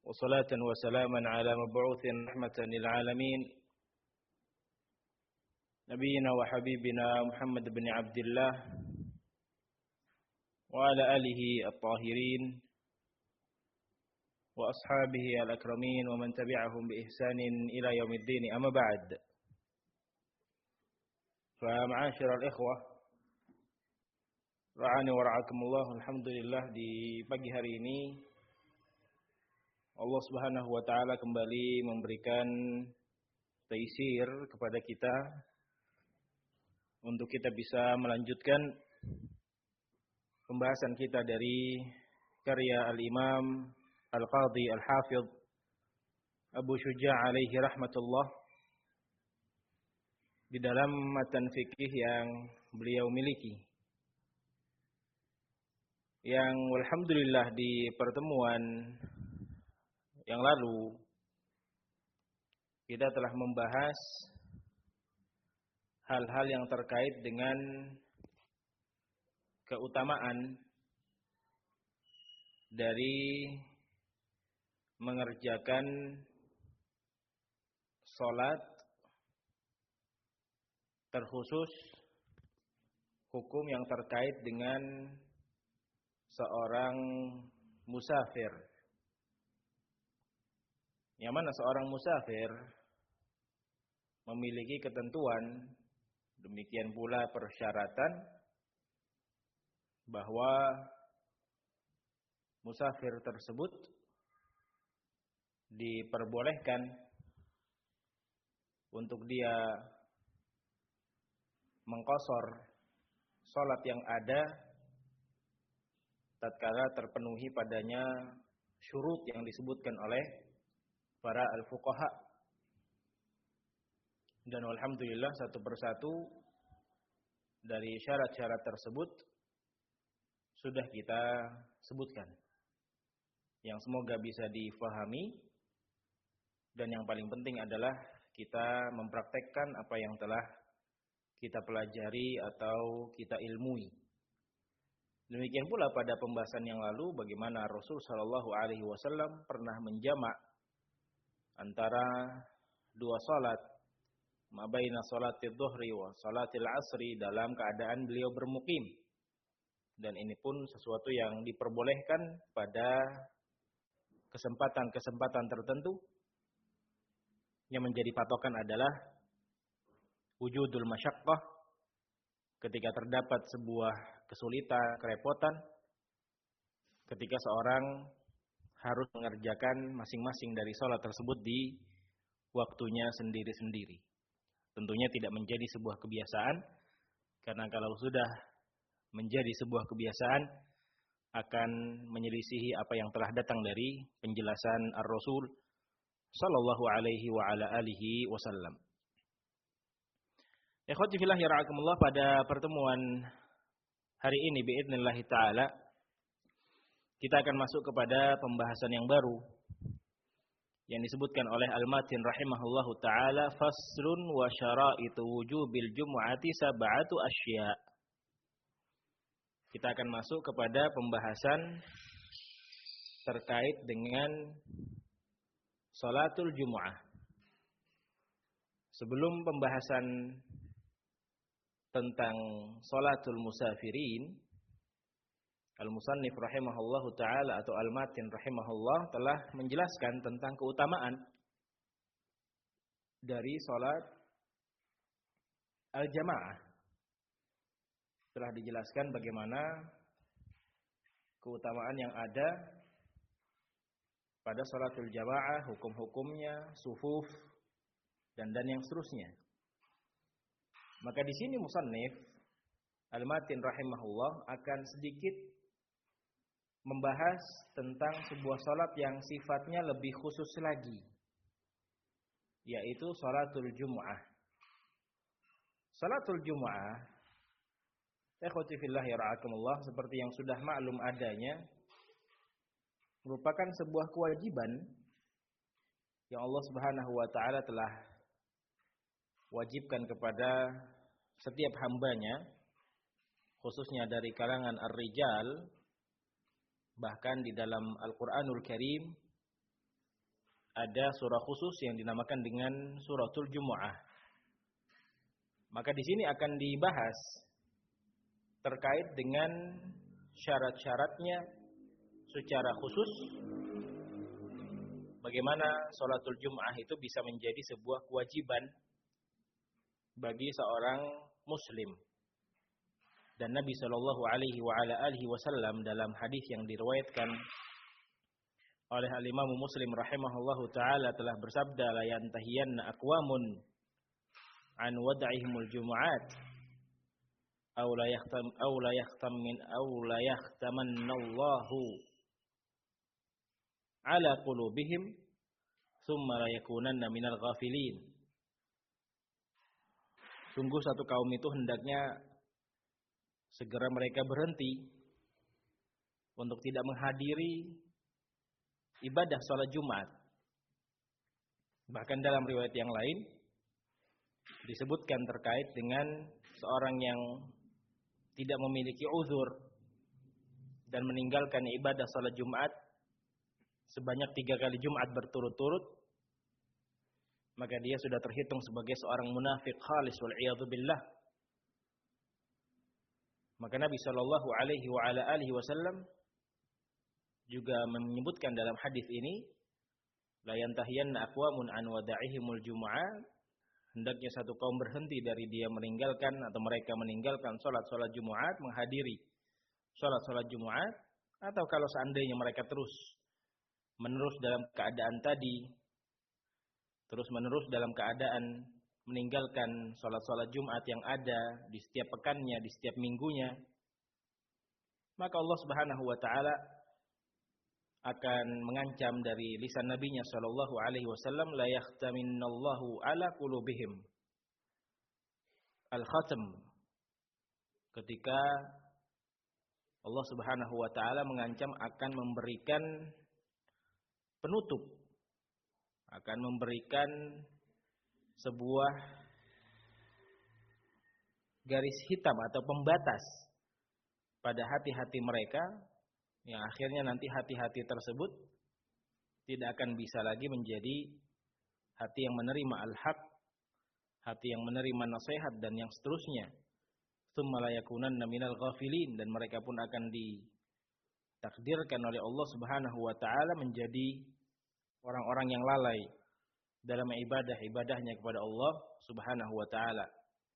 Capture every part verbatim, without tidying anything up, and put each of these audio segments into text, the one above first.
وصلاة وسلاما على مبعوث رحمة للعالمين نبينا وحبيبنا محمد بن عبد الله وعلى آله الطاهرين وأصحابه الأكرمين ومن تبعهم بإحسان إلى يوم الدين. أما بعد، فمعاشر الإخوة ra'ani wa ra'akumullah, alhamdulillah di pagi hari ini Allah Subhanahu wa taala kembali memberikan taisir kepada kita untuk kita bisa melanjutkan pembahasan kita dari karya Al-Imam Al-Qadhi Al-Hafidh Abu Syuja' alaihi rahmatullah di dalam matan fikih yang beliau miliki, yang alhamdulillah di pertemuan yang lalu kita telah membahas hal-hal yang terkait dengan keutamaan dari mengerjakan salat, terkhusus hukum yang terkait dengan seorang musafir, yang mana seorang musafir memiliki ketentuan, demikian pula persyaratan bahwa musafir tersebut diperbolehkan untuk dia mengqashar salat yang ada tatkala terpenuhi padanya syurut yang disebutkan oleh para al-fuqaha. Dan alhamdulillah satu persatu dari syarat-syarat tersebut sudah kita sebutkan, yang semoga bisa difahami, dan yang paling penting adalah kita mempraktekkan apa yang telah kita pelajari atau kita ilmui. Demikian pula pada pembahasan yang lalu bagaimana Rasul sallallahu alaihi wasallam pernah menjamak antara dua salat, ma baina salatid dhuhri wa salatil asri, dalam keadaan beliau bermukim. Dan ini pun sesuatu yang diperbolehkan pada kesempatan-kesempatan tertentu. Yang menjadi patokan adalah wujudul masyaqqah, ketika terdapat sebuah kesulitan, kerepotan, ketika seorang harus mengerjakan masing-masing dari salat tersebut di waktunya sendiri-sendiri. Tentunya tidak menjadi sebuah kebiasaan, karena kalau sudah menjadi sebuah kebiasaan akan menyelisihi apa yang telah datang dari penjelasan Ar-Rasul sallallahu alaihi wa ala alihi wasallam. Ikhwati fillah yara'akumullah, pada pertemuan hari ini biidznillah taala kita akan masuk kepada pembahasan yang baru yang disebutkan oleh Al-Matin rahimahullahu taala, faslun wa syara'itu wujubil jumu'ati sab'atu asya'. Kita akan masuk kepada pembahasan terkait dengan salatul Jumu'ah. Sebelum pembahasan tentang salatul musafirin, Al-Musannif rahimahullahu ta'ala atau Al-Matin rahimahullah telah menjelaskan tentang keutamaan dari salat al-jamaah. Telah dijelaskan bagaimana keutamaan yang ada pada salatul jamaah, hukum-hukumnya, sufuf, dan dan yang seterusnya. Maka di sini musannif Al-Matin rahimahullah akan sedikit membahas tentang sebuah salat yang sifatnya lebih khusus lagi, yaitu salatul Jumu'ah. Salatul Jumu'ah, ikhwati fillah yara'akumullah, seperti yang sudah maklum adanya, merupakan sebuah kewajiban yang Allah Subhanahu wa taala telah wajibkan kepada setiap hambanya, khususnya dari kalangan ar-rijal. Bahkan di dalam Al-Quranul Karim ada surah khusus yang dinamakan dengan suratul Jumu'ah. Maka di sini akan dibahas terkait dengan syarat-syaratnya secara khusus, bagaimana sholatul Jum'ah itu bisa menjadi sebuah kewajiban bagi seorang muslim. Dan Nabi Shallallahu Alaihi Wasallam dalam hadis yang diriwayatkan oleh Al-Imam Muslim rahimahullahu taala telah bersabda, la yantahiyanna aqwamun an wad'ihimul jumu'at aw la yahtam aw la yahtam min aw la yahtamannallahu ala qulubihim thumma la yakunanna minal ghafilin. Sungguh satu kaum itu hendaknya segera mereka berhenti untuk tidak menghadiri ibadah sholat Jumat. Bahkan dalam riwayat yang lain disebutkan terkait dengan seorang yang tidak memiliki uzur dan meninggalkan ibadah sholat Jumat sebanyak tiga kali Jumat berturut-turut, maka dia sudah terhitung sebagai seorang munafik khalis wal-'iyadzu billah. Maka Nabi Shallallahu Alaihi Wasallam juga menyebutkan dalam hadis ini, la yantahiyanna aqwamun an wada'ihimul jumu'ah, hendaknya satu kaum berhenti dari dia meninggalkan atau mereka meninggalkan sholat-sholat Jumat, menghadiri sholat-sholat Jumat, atau kalau seandainya mereka terus menerus dalam keadaan tadi, terus menerus dalam keadaan meninggalkan sholat-sholat Jumat yang ada di setiap pekannya, di setiap minggunya, maka Allah Subhanahu wa taala akan mengancam dari lisan nabinya sallallahu alaihi wasallam, la yahtaminallahu ala qulubihim. Al-Khatam, ketika Allah Subhanahu wa taala mengancam akan memberikan penutup, akan memberikan sebuah garis hitam atau pembatas pada hati-hati mereka, yang akhirnya nanti hati-hati tersebut tidak akan bisa lagi menjadi hati yang menerima al-haq, hati yang menerima nasihat dan yang seterusnya. Tsumma la yakunanna minal ghafilin, dan mereka pun akan ditakdirkan oleh Allah Subhanahu wa taala menjadi orang-orang yang lalai dalam ibadah-ibadahnya kepada Allah Subhanahu wa taala.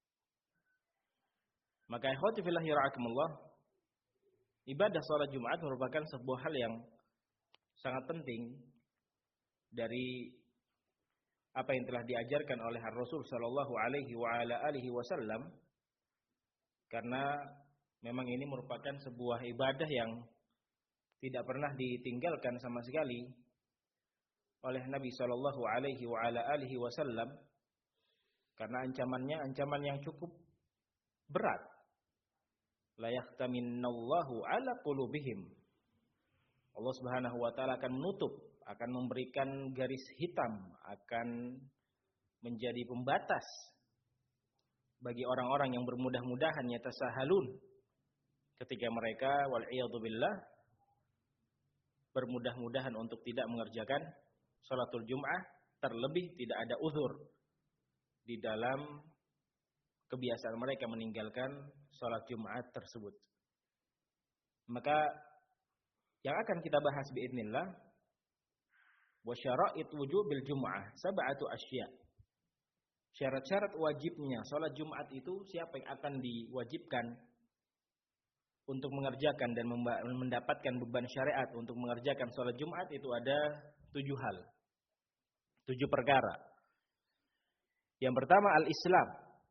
Maka ikhwati fillah yara'akumullah, ibadah salat Jumat merupakan sebuah hal yang sangat penting dari apa yang telah diajarkan oleh Rasul sallallahu alaihi wa ala alihi wasallam, karena memang ini merupakan sebuah ibadah yang tidak pernah ditinggalkan sama sekali oleh Nabi sallallahu alaihi wa ala alihi wasallam, karena ancamannya ancaman yang cukup berat. La yahtaminallahu ala qulubihim. Allah Subhanahu wa taala akan menutup, akan memberikan garis hitam, akan menjadi pembatas bagi orang-orang yang bermudah-mudahan yatasahalun, ketika mereka wal iyadzu billah bermudah-mudahan untuk tidak mengerjakan sholatul Jum'ah, terlebih tidak ada uzur di dalam kebiasaan mereka meninggalkan sholat Jumat tersebut. Maka yang akan kita bahas biidznillah, wa syara'it wujubil Jum'ah sab'atu asya'. Syarat-syarat wajibnya sholat Jumat itu, siapa yang akan diwajibkan untuk mengerjakan dan mendapatkan beban syariat untuk mengerjakan sholat Jumat, itu ada tujuh hal, tujuh perkara. Yang pertama al-Islam,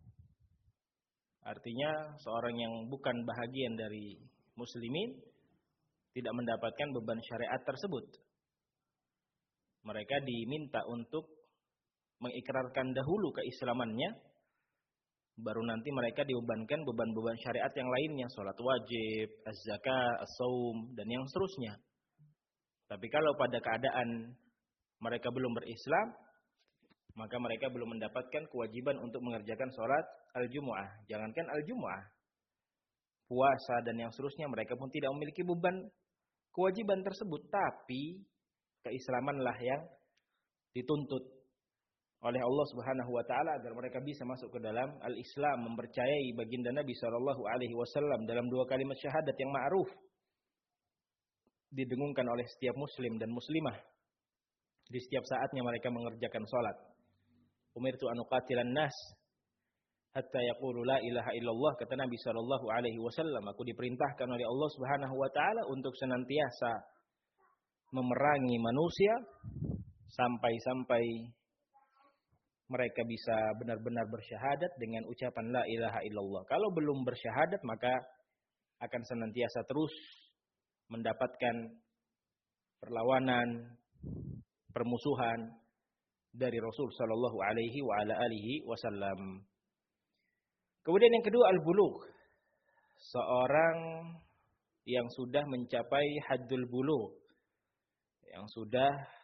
artinya seorang yang bukan bahagian dari muslimin tidak mendapatkan beban syariat tersebut. Mereka diminta untuk mengikrarkan dahulu keislamannya, baru nanti mereka dibebankan beban-beban syariat yang lainnya, sholat wajib, az-zakah, as-saum, dan yang seterusnya. Tapi kalau pada keadaan mereka belum berislam, maka mereka belum mendapatkan kewajiban untuk mengerjakan sholat al-Jumu'ah. Jangankan al-Jumu'ah, puasa dan yang seterusnya, mereka pun tidak memiliki beban kewajiban tersebut. Tapi keislamanlah yang dituntut oleh Allah Subhanahu wa taala agar mereka bisa masuk ke dalam al-Islam, mempercayai baginda Nabi sallallahu alaihi wasallam dalam dua kalimat syahadat yang ma'ruf didengungkan oleh setiap muslim dan muslimah di setiap saatnya mereka mengerjakan salat. Umirtu an uqatilan nas hatta yaqulu la ilaha illallah, kata Nabi sallallahu alaihi wasallam, aku diperintahkan oleh Allah Subhanahu wa taala untuk senantiasa memerangi manusia sampai-sampai mereka bisa benar-benar bersyahadat dengan ucapan la ilaha illallah. Kalau belum bersyahadat maka akan senantiasa terus mendapatkan perlawanan, permusuhan dari Rasul sallallahu alaihi wa ala alihi wasallam. Kemudian yang kedua al-bulugh. Seorang yang sudah mencapai haddul bulugh, yang sudah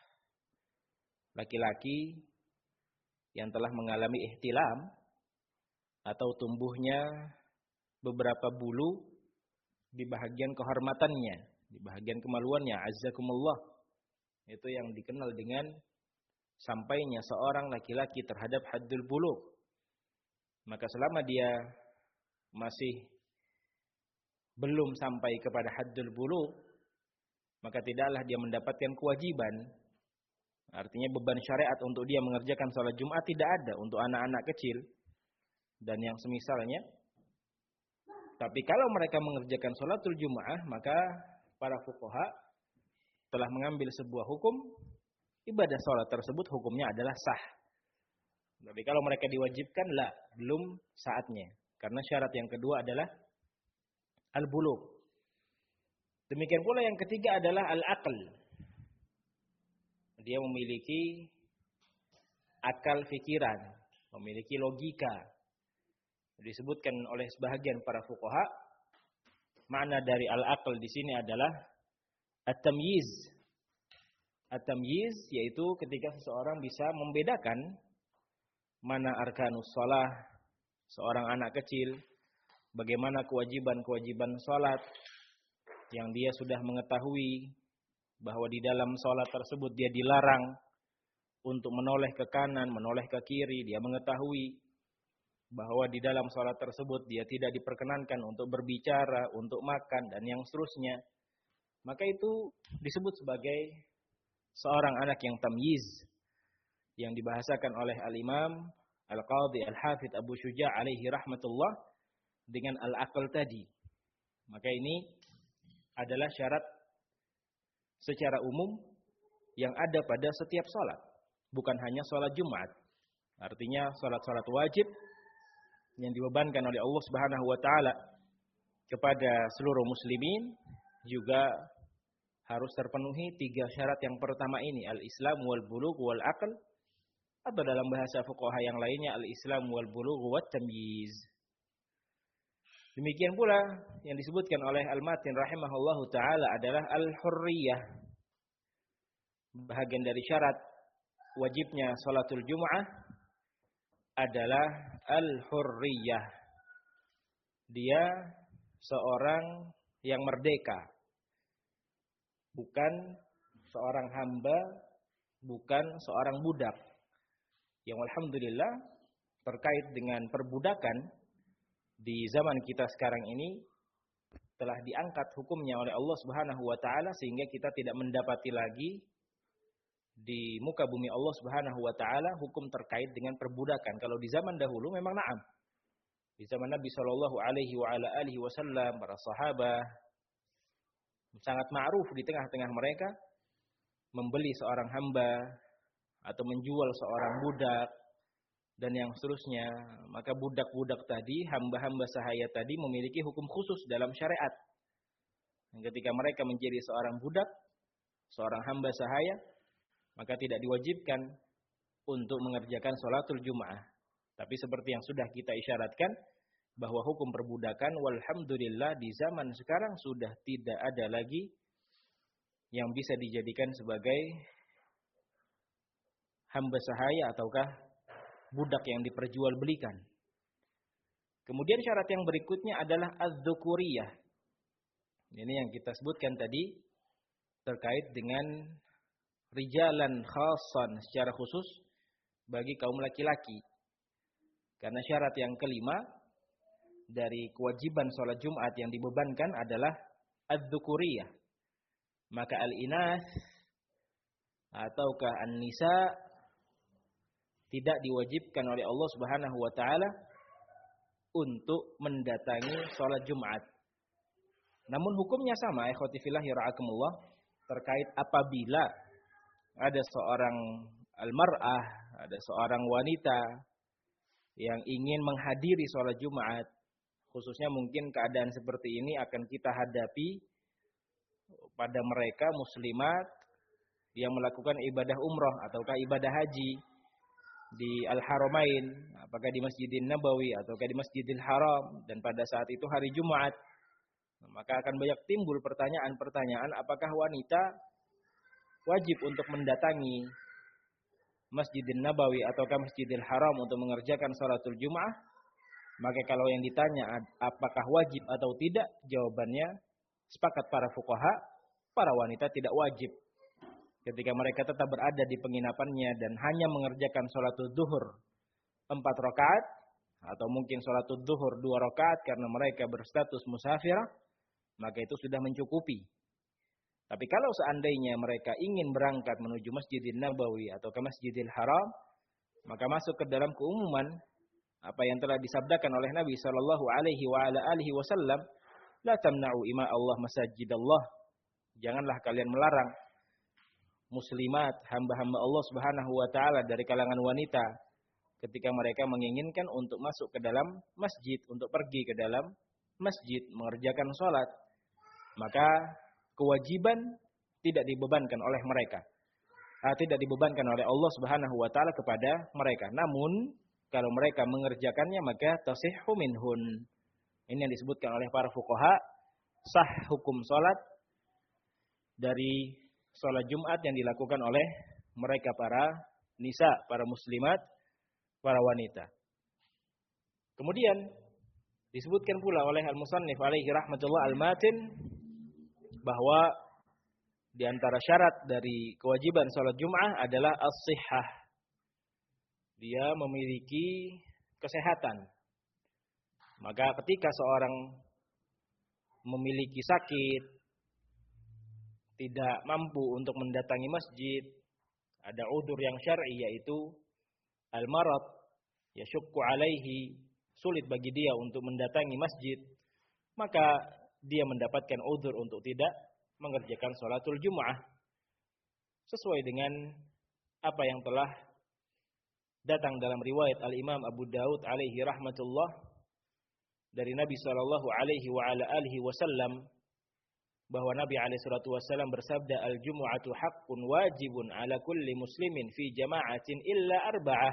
laki-laki yang telah mengalami ihtilam atau tumbuhnya beberapa bulu di bahagian kehormatannya, di bahagian kemaluannya, azzakumullah. Itu yang dikenal dengan sampainya seorang laki-laki terhadap haddul bulugh. Maka selama dia masih belum sampai kepada haddul bulugh, maka tidaklah dia mendapatkan kewajiban. Artinya beban syariat untuk dia mengerjakan salat Jumat tidak ada untuk anak-anak kecil dan yang semisalnya. Tapi kalau mereka mengerjakan salatul Jumat, maka para fuqaha telah mengambil sebuah hukum, ibadah salat tersebut hukumnya adalah sah. Tapi kalau mereka diwajibkan, lah, belum saatnya. Karena syarat yang kedua adalah al-bulugh. Demikian pula yang ketiga adalah al-aql. Dia memiliki akal fikiran, memiliki logika. Disebutkan oleh sebahagian para fuqaha, makna dari al-aql di sini adalah at-tamyiz. At-tamyiz yaitu ketika seseorang bisa membedakan mana arkanus shalah seorang anak kecil, bagaimana kewajiban-kewajiban salat yang dia sudah mengetahui bahwa di dalam salat tersebut dia dilarang untuk menoleh ke kanan, menoleh ke kiri. Dia mengetahui bahwa di dalam salat tersebut dia tidak diperkenankan untuk berbicara, untuk makan dan yang seterusnya. Maka itu disebut sebagai seorang anak yang tamyiz, yang dibahasakan oleh al-Imam Al-Qadhi Al-Hafidh Abu Syuja' alaihi rahmatullah dengan al-aql tadi. Maka ini adalah syarat secara umum yang ada pada setiap salat, bukan hanya salat Jumat. Artinya salat-salat wajib yang dibebankan oleh Allah Subhanahu wa taala kepada seluruh muslimin juga harus terpenuhi tiga syarat yang pertama ini, al-Islam wal bulugh wal aql, atau dalam bahasa fuqaha yang lainnya al-Islam wal bulugh wat tamyiz. Demikian pula yang disebutkan oleh Al-Matin rahimahullahu taala adalah al-hurriyah. Bahagian dari syarat wajibnya salatul Jumu'ah adalah al-hurriyah. Dia seorang yang merdeka. Bukan seorang hamba, bukan seorang budak. Yang alhamdulillah terkait dengan perbudakan di zaman kita sekarang ini telah diangkat hukumnya oleh Allah Subhanahu wa taala sehingga kita tidak mendapati lagi di muka bumi Allah Subhanahu wa taala hukum terkait dengan perbudakan. Kalau di zaman dahulu memang na'am. Di zaman Nabi sallallahu alaihi wa ala alihi wasallam, para sahabat sangat ma'ruf di tengah-tengah mereka membeli seorang hamba atau menjual seorang budak dan yang seterusnya. Maka budak-budak tadi, hamba-hamba sahaya tadi memiliki hukum khusus dalam syariat. Dan ketika mereka menjadi seorang budak, seorang hamba sahaya, maka tidak diwajibkan untuk mengerjakan sholatul Jum'ah. Tapi seperti yang sudah kita isyaratkan, bahwa hukum perbudakan, walhamdulillah di zaman sekarang sudah tidak ada lagi yang bisa dijadikan sebagai hamba sahaya ataukah budak yang diperjualbelikan. Kemudian syarat yang berikutnya adalah az-dzukuriyah. Ini yang kita sebutkan tadi terkait dengan rijalan khassan, secara khusus bagi kaum laki-laki. Karena syarat yang kelima dari kewajiban sholat Jumat yang dibebankan adalah adz-dzukuriyah. Maka al-inas ataukah an-nisa tidak diwajibkan oleh Allah Subhanahu wa taala untuk mendatangi sholat Jumat. Namun hukumnya sama, ikhwati fillah yara'akumullah, terkait apabila ada seorang al-mar'ah, ada seorang wanita yang ingin menghadiri sholat Jumat. Khususnya mungkin keadaan seperti ini akan kita hadapi pada mereka muslimat yang melakukan ibadah umrah ataukah ibadah haji di Al-Haramain, apakah di Masjidin Nabawi ataukah di Masjidil Haram, dan pada saat itu hari Jumat, maka akan banyak timbul pertanyaan-pertanyaan, apakah wanita wajib untuk mendatangi Masjidin Nabawi ataukah Masjidil Haram untuk mengerjakan salatul Jum'ah? Maka kalau yang ditanya apakah wajib atau tidak, jawabannya sepakat para fuqaha, para wanita tidak wajib. Ketika mereka tetap berada di penginapannya dan hanya mengerjakan sholatul duhur empat rakaat atau mungkin sholatul duhur dua rakaat karena mereka berstatus musafir, maka itu sudah mencukupi. Tapi kalau seandainya mereka ingin berangkat menuju Masjidil Nabawi atau ke Masjidil Haram, maka masuk ke dalam keumuman apa yang telah disabdakan oleh Nabi Shallallahu Alaihi Wasallam, la tamna'u ima Allah masajidallah. Janganlah kalian melarang muslimat, hamba-hamba Allah Subhanahu wa taala dari kalangan wanita ketika mereka menginginkan untuk masuk ke dalam masjid, untuk pergi ke dalam masjid mengerjakan salat. Maka kewajiban tidak dibebankan oleh mereka. Ah, tidak dibebankan oleh Allah Subhanahu wa taala kepada mereka. Namun kalau mereka mengerjakannya maka tasihhu minhun. Ini yang disebutkan oleh para fuqaha, sah hukum salat dari sholat Jumat yang dilakukan oleh mereka para nisa, para muslimat, para wanita. Kemudian disebutkan pula oleh al-musannif alaihi rahmatullah al-matin bahwa di antara syarat dari kewajiban sholat Jum'ah adalah as-sihhah. Dia memiliki kesehatan. Maka ketika seorang memiliki sakit, tidak mampu untuk mendatangi masjid, ada udzur yang syar'i yaitu al-marad, yasyukku alaihi, sulit bagi dia untuk mendatangi masjid, maka dia mendapatkan udzur untuk tidak mengerjakan sholatul Jum'ah sesuai dengan apa yang telah datang dalam riwayat Al-Imam Abu Daud alaihi rahmatullah dari Nabi sallallahu alaihi wa ala alihi wasallam, bahwa Nabi alaihi salatu wasallam bersabda, al-jumu'atu haqqun wajibun ala kulli muslimin fi jama'atin illa arba'ah.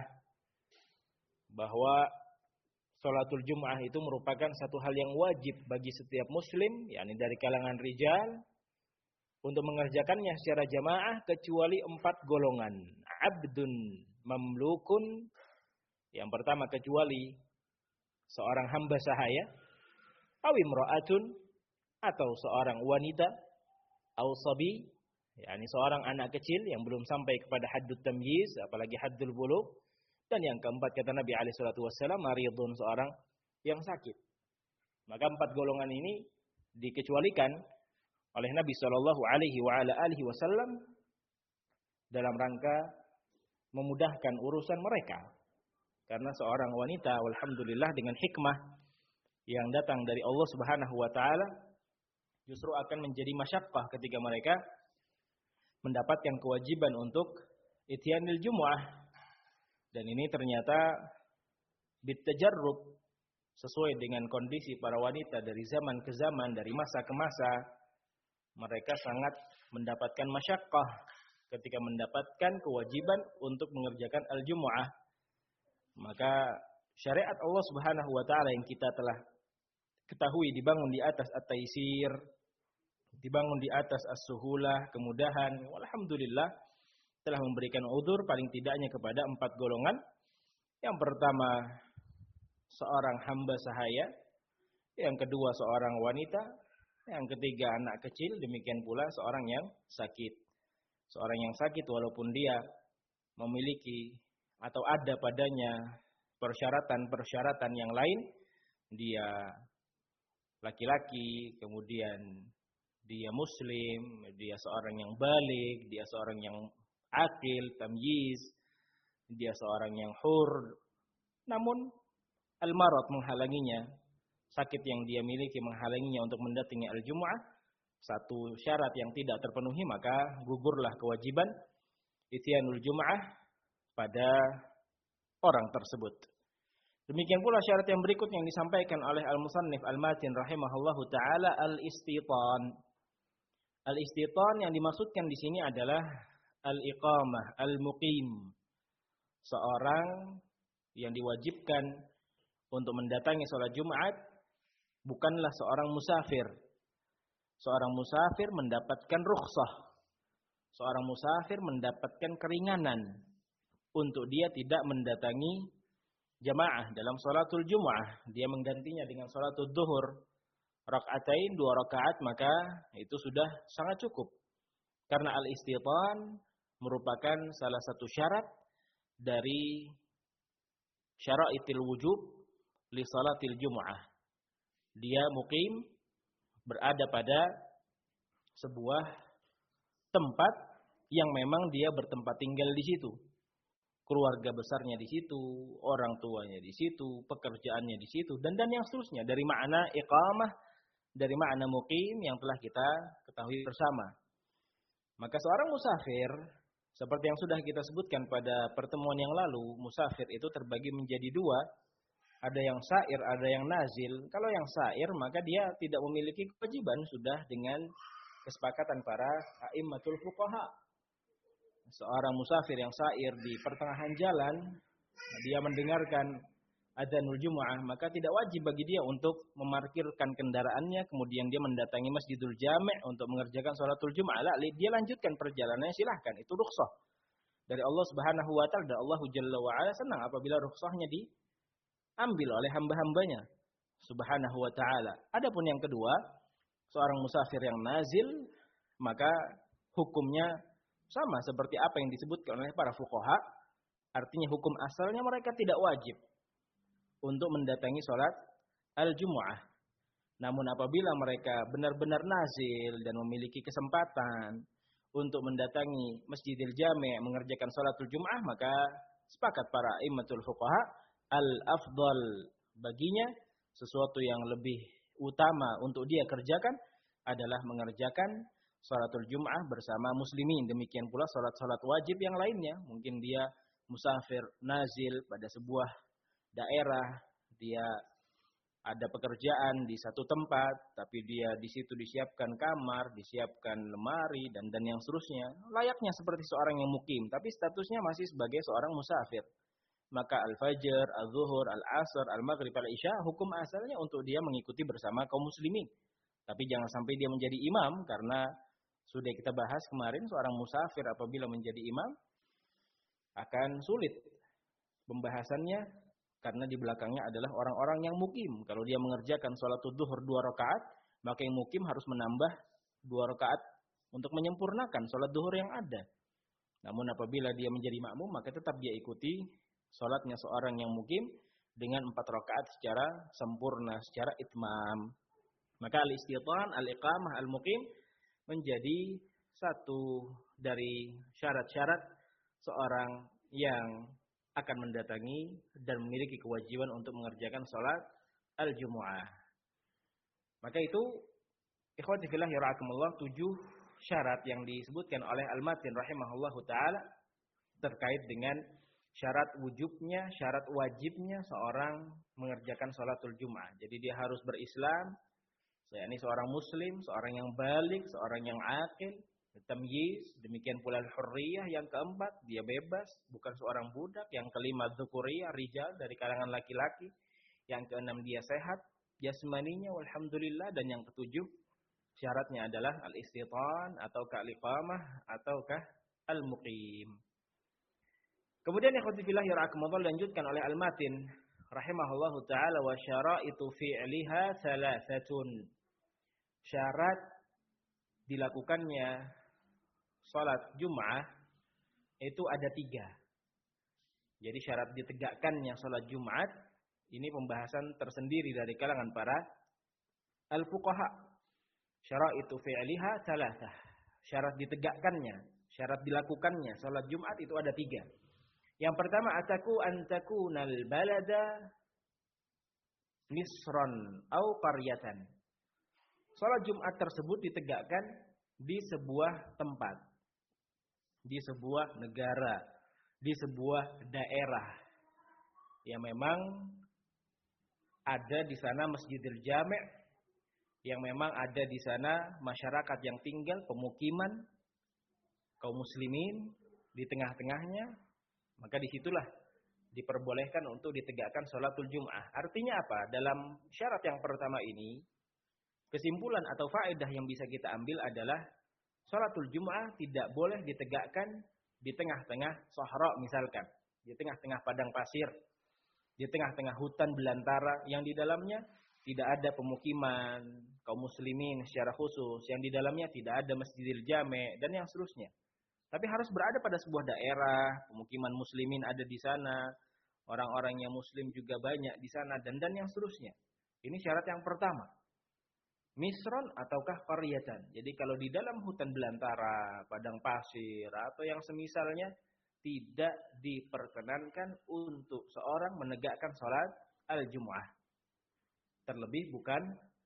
Bahwa sholatul Jum'ah itu merupakan satu hal yang wajib bagi setiap muslim, yakni dari kalangan rijal, untuk mengerjakannya secara jamaah kecuali empat golongan. Abdun mamlukun, yang pertama kecuali seorang hamba sahaya, aw imra'atun, atau seorang wanita, aw sabi, yakni seorang anak kecil yang belum sampai kepada haddut tamyiz, apalagi haddul bulugh, dan yang keempat kata Nabi alaihi salatu wasallam, maridun, seorang yang sakit. Maka empat golongan ini dikecualikan oleh Nabi sallallahu alaihi wa ala alihi wasallam dalam rangka memudahkan urusan mereka. Karena seorang wanita, alhamdulillah, dengan hikmah yang datang dari Allah Subhanahu wa taala, justru akan menjadi masyaqqah ketika mereka mendapatkan kewajiban untuk ityanil Jumu'ah. Dan ini ternyata bitajarrub, sesuai dengan kondisi para wanita dari zaman ke zaman, dari masa ke masa, mereka sangat mendapatkan masyaqqah ketika mendapatkan kewajiban untuk mengerjakan al-Jumu'ah. Maka syariat Allah Subhanahu wa taala yang kita telah ketahui dibangun di atas at-taisir, dibangun di atas as-suhulah, kemudahan, walhamdulillah telah memberikan udzur paling tidaknya kepada empat golongan. Yang pertama seorang hamba sahaya, yang kedua seorang wanita, yang ketiga anak kecil, demikian pula seorang yang sakit. Seorang yang sakit walaupun dia memiliki atau ada padanya persyaratan-persyaratan yang lain, dia laki-laki, kemudian dia muslim, dia seorang yang baligh, dia seorang yang akil, tamyiz, dia seorang yang hur. Namun al-marad menghalanginya, sakit yang dia miliki menghalanginya untuk mendatangi al-jumu'ah, satu syarat yang tidak terpenuhi, maka gugurlah kewajiban ityanul jumu'ah pada orang tersebut. Demikian pula syarat yang berikut yang disampaikan oleh al-musannif al-matin rahimahullahu taala, al-istitan. Al-istitan yang dimaksudkan di sini adalah al-iqamah, al-muqim. Seorang yang diwajibkan untuk mendatangi sholat Jumat bukanlah seorang musafir. Seorang musafir mendapatkan rukhsah. Seorang musafir mendapatkan keringanan untuk dia tidak mendatangi jamaah dalam sholatul Jum'ah. Dia menggantinya dengan sholatul duhur, rakaatain, dua rakaat, maka itu sudah sangat cukup. Karena al-istitan merupakan salah satu syarat dari syara'itil wujub li salatil Jum'ah. Dia muqim, berada pada sebuah tempat yang memang dia bertempat tinggal di situ. Keluarga besarnya di situ, orang tuanya di situ, pekerjaannya di situ, dan dan yang seterusnya. Dari makna iqamah, dari makna muqim yang telah kita ketahui bersama. Maka seorang musafir, seperti yang sudah kita sebutkan pada pertemuan yang lalu, musafir itu terbagi menjadi dua. Ada yang sair, ada yang nazil. Kalau yang sair, maka dia tidak memiliki kewajiban sudah dengan kesepakatan para a'immatul fuqaha. Seorang musafir yang sair di pertengahan jalan, dia mendengarkan adzanul Jumu'ah, maka tidak wajib bagi dia untuk memarkirkan kendaraannya, kemudian dia mendatangi Masjidul Jami' untuk mengerjakan sholatul Jumu'ah. Dia lanjutkan perjalanannya, silahkan. Itu rukhsah dari Allah Subhanahu wa taala, dan Allah Jalla wa ala senang apabila rukhsahnya diambil oleh hamba-hambanya Subhanahu wa taala. Adapun yang kedua, seorang musafir yang nazil, maka hukumnya sama seperti apa yang disebutkan oleh para fuqaha. Artinya hukum asalnya mereka tidak wajib untuk mendatangi sholat al-Jumu'ah. Namun apabila mereka benar-benar nazil dan memiliki kesempatan untuk mendatangi Masjidil Jami' mengerjakan sholatul Jumu'ah, maka sepakat para immatul fuqaha, al-afdal baginya, sesuatu yang lebih utama untuk dia kerjakan adalah mengerjakan sholatul Jum'ah bersama muslimin. Demikian pula sholat-sholat wajib yang lainnya. Mungkin dia musafir nazil pada sebuah daerah, dia ada pekerjaan di satu tempat, tapi dia di situ disiapkan kamar, disiapkan lemari, dan dan yang seterusnya. Layaknya seperti seorang yang mukim, tapi statusnya masih sebagai seorang musafir. Maka al-fajr, al-zuhur, al-asr, al-maghrib, al-isya, hukum asalnya untuk dia mengikuti bersama kaum muslimin. Tapi jangan sampai dia menjadi imam, karena sudah kita bahas kemarin, seorang musafir apabila menjadi imam akan sulit pembahasannya, karena di belakangnya adalah orang-orang yang mukim. Kalau dia mengerjakan sholatul duhur dua rakaat, maka yang mukim harus menambah dua rakaat untuk menyempurnakan sholat duhur yang ada. Namun apabila dia menjadi makmum, maka tetap dia ikuti sholatnya seorang yang mukim dengan empat rakaat secara sempurna, secara itmam. Maka al-istitan, al-iqamah, al-muqim menjadi satu dari syarat-syarat seorang yang akan mendatangi dan memiliki kewajiban untuk mengerjakan sholat al-Jumu'ah. Maka itu, ikhwati fillah yara'akumullah, tujuh syarat yang disebutkan oleh Al-Matin rahimahullahu ta'ala terkait dengan syarat wujubnya, syarat wajibnya seorang mengerjakan sholatul Jumu'ah. Jadi dia harus berislam, yakni seorang muslim, seorang yang baligh, seorang yang akil, tamyiz. Demikian pula al-hurriyah yang keempat, dia bebas, bukan seorang budak. Yang kelima dzukuriyah, rijal, dari kalangan laki-laki. Yang keenam dia sehat jasmaninya, walhamdulillah. Dan yang ketujuh syaratnya adalah al-istitan ataukah al-iqamah ataukah al-muqim. Kemudian ikhwati fillah yarahmatullah, lanjutkan oleh Al-Matin rahimahullahu taala, wa syara'itu fi'liha thalathatun. Syarat dilakukannya salat Jum'ah itu ada tiga. Jadi syarat ditegakkannya salat Jumat ini pembahasan tersendiri dari kalangan para al-fuqaha. Syaraitu fi'liha thalathah. Syarat ditegakkannya, syarat dilakukannya salat Jumat itu ada tiga. Yang pertama, ataku antakunal balada misran au qaryatan. Salat Jumat tersebut ditegakkan di sebuah tempat, di sebuah negara, di sebuah daerah yang memang ada di sana Masjidil Jami', yang memang ada di sana masyarakat yang tinggal, pemukiman kaum muslimin di tengah-tengahnya, maka disitulah diperbolehkan untuk ditegakkan sholatul Jum'ah. Artinya apa? Dalam syarat yang pertama ini, kesimpulan atau faedah yang bisa kita ambil adalah sholatul Jum'ah tidak boleh ditegakkan di tengah-tengah sahra misalkan, di tengah-tengah padang pasir, di tengah-tengah hutan belantara yang di dalamnya tidak ada pemukiman kaum muslimin secara khusus, yang di dalamnya tidak ada Masjidil Jami' dan yang seterusnya. Tapi harus berada pada sebuah daerah, pemukiman muslimin ada di sana, orang-orang yang muslim juga banyak di sana, dan dan yang seterusnya. Ini syarat yang pertama. Misron ataukah qaryatan. Jadi kalau di dalam hutan belantara, padang pasir, atau yang semisalnya, tidak diperkenankan untuk seorang menegakkan sholat al-Jum'ah. Terlebih bukan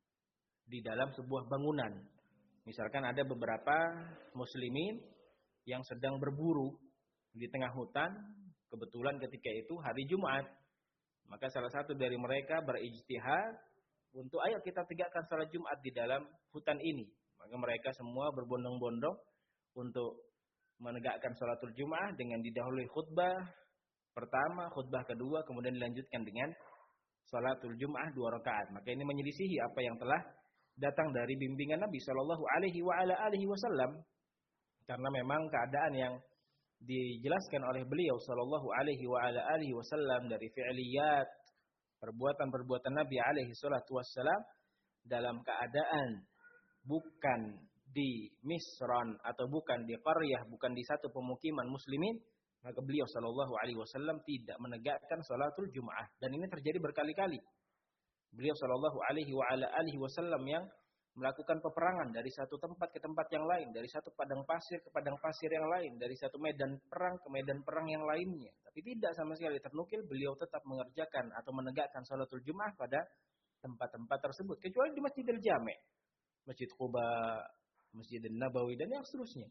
di dalam sebuah bangunan. Misalkan ada beberapa muslimin yang sedang berburu di tengah hutan, kebetulan ketika itu hari Jumat. Maka salah satu dari mereka berijtihad untuk ayo kita tegakkan salat Jumat di dalam hutan ini. Maka mereka semua berbondong-bondong untuk menegakkan salatul Jumat dengan didahului khutbah pertama, khutbah kedua, kemudian dilanjutkan dengan salatul Jumat dua rakaat. Maka ini menyelisihi apa yang telah datang dari bimbingan Nabi Shallallahu Alaihi Wasallam. Karena memang keadaan yang dijelaskan oleh beliau Shallallahu Alaihi Wasallam dari fi'liyat, perbuatan-perbuatan Nabi Alaihi Wasallam dalam keadaan bukan di Misran atau bukan di qaryah, bukan di satu pemukiman muslimin, maka beliau Shallallahu Alaihi Wasallam tidak menegakkan salatul Jum'ah. Dan ini terjadi berkali-kali. Beliau Shallallahu Alaihi Wasallam yang melakukan peperangan dari satu tempat ke tempat yang lain, dari satu padang pasir ke padang pasir yang lain, dari satu medan perang ke medan perang yang lainnya. Tapi tidak sama sekali ternukil beliau tetap mengerjakan atau menegakkan salatul Jum'ah pada tempat-tempat tersebut, kecuali di Masjidil Jami', Masjid Quba, Masjidil Nabawi dan yang seterusnya.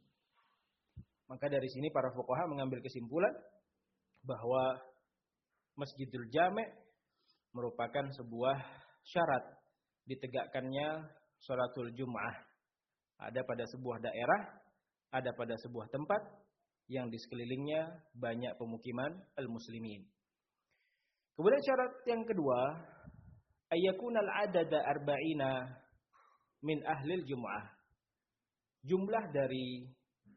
Maka dari sini para fuqaha mengambil kesimpulan bahwa Masjidil Jami' merupakan sebuah syarat ditegakkannya sholatul Jum'ah. Ada pada sebuah daerah, ada pada sebuah tempat yang di sekelilingnya banyak pemukiman al-muslimin. Kemudian syarat yang kedua, ayyakunal adada arba'ina min ahlil Jum'ah. Jumlah dari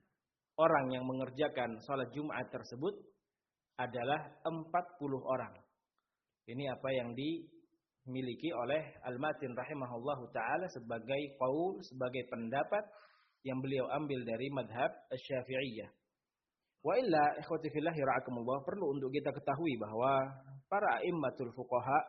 orang yang mengerjakan sholat Jumat tersebut adalah empat puluh orang. Ini apa yang dimiliki oleh Al-Matin rahimahullahu ta'ala sebagai qaul, sebagai pendapat yang beliau ambil dari madhab Asy-Syafi'iyah. Wa illa ikhwati fillahi ra'akumullah, perlu untuk kita ketahui bahwa para a'immatul fuqaha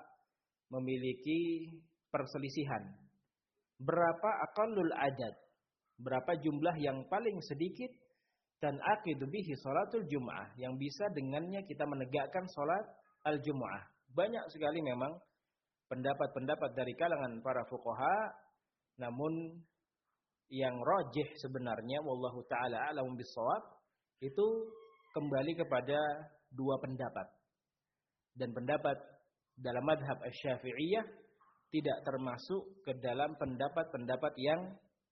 memiliki perselisihan. Berapa aqallul adad? Berapa jumlah yang paling sedikit dan aqidu bihi sholatul Jum'ah, yang bisa dengannya kita menegakkan sholat al-Jum'ah. Banyak sekali memang pendapat-pendapat dari kalangan para fuqaha, namun yang rajih sebenarnya wallahu taala a'lam bissawab itu kembali kepada dua pendapat. Dan pendapat dalam madhab Asy-Syafi'iyah tidak termasuk ke dalam pendapat-pendapat yang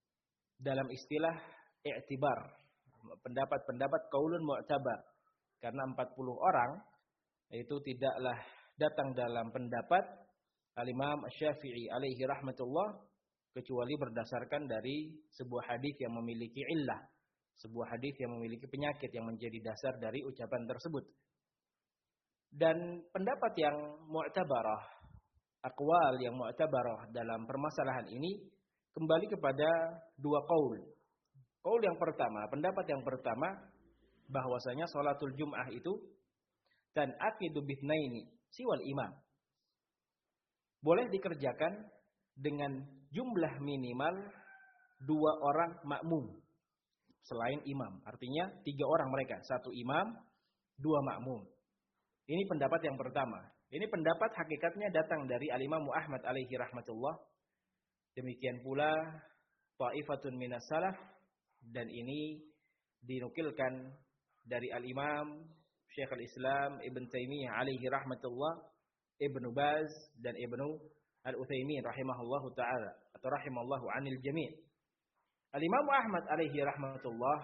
dalam istilah i'tibar, pendapat-pendapat qaulun mu'tabar. Karena empat puluh orang itu tidaklah datang dalam pendapat Al-Imam Asy-Syafi'i alaihi rahmatullah kecuali berdasarkan dari sebuah hadis yang memiliki illah, sebuah hadis yang memiliki penyakit yang menjadi dasar dari ucapan tersebut. Dan pendapat yang mu'tabarah, aqwal yang mu'tabarah dalam permasalahan ini kembali kepada dua qaul. Qaul yang pertama, pendapat yang pertama bahwasanya salatul Jum'ah itu dan aqidu bithnaini siwal imam. Boleh dikerjakan dengan jumlah minimal dua orang makmum selain imam. Artinya tiga orang mereka, satu imam, dua makmum. Ini pendapat yang pertama. Ini pendapat hakikatnya datang dari Al-Imam Ahmad alaihi rahmatullah. Demikian pula ta'ifatun minas salaf, dan ini dinukilkan dari Al-Imam Syekhul Islam Ibn Taimiyah alaihi rahmatullah, Ibnu Baz dan Ibnu Al-Utsaimin rahimahullahu taala atau rahimallahu anil jami'. Al-Imam Ahmad alaihi rahmatullah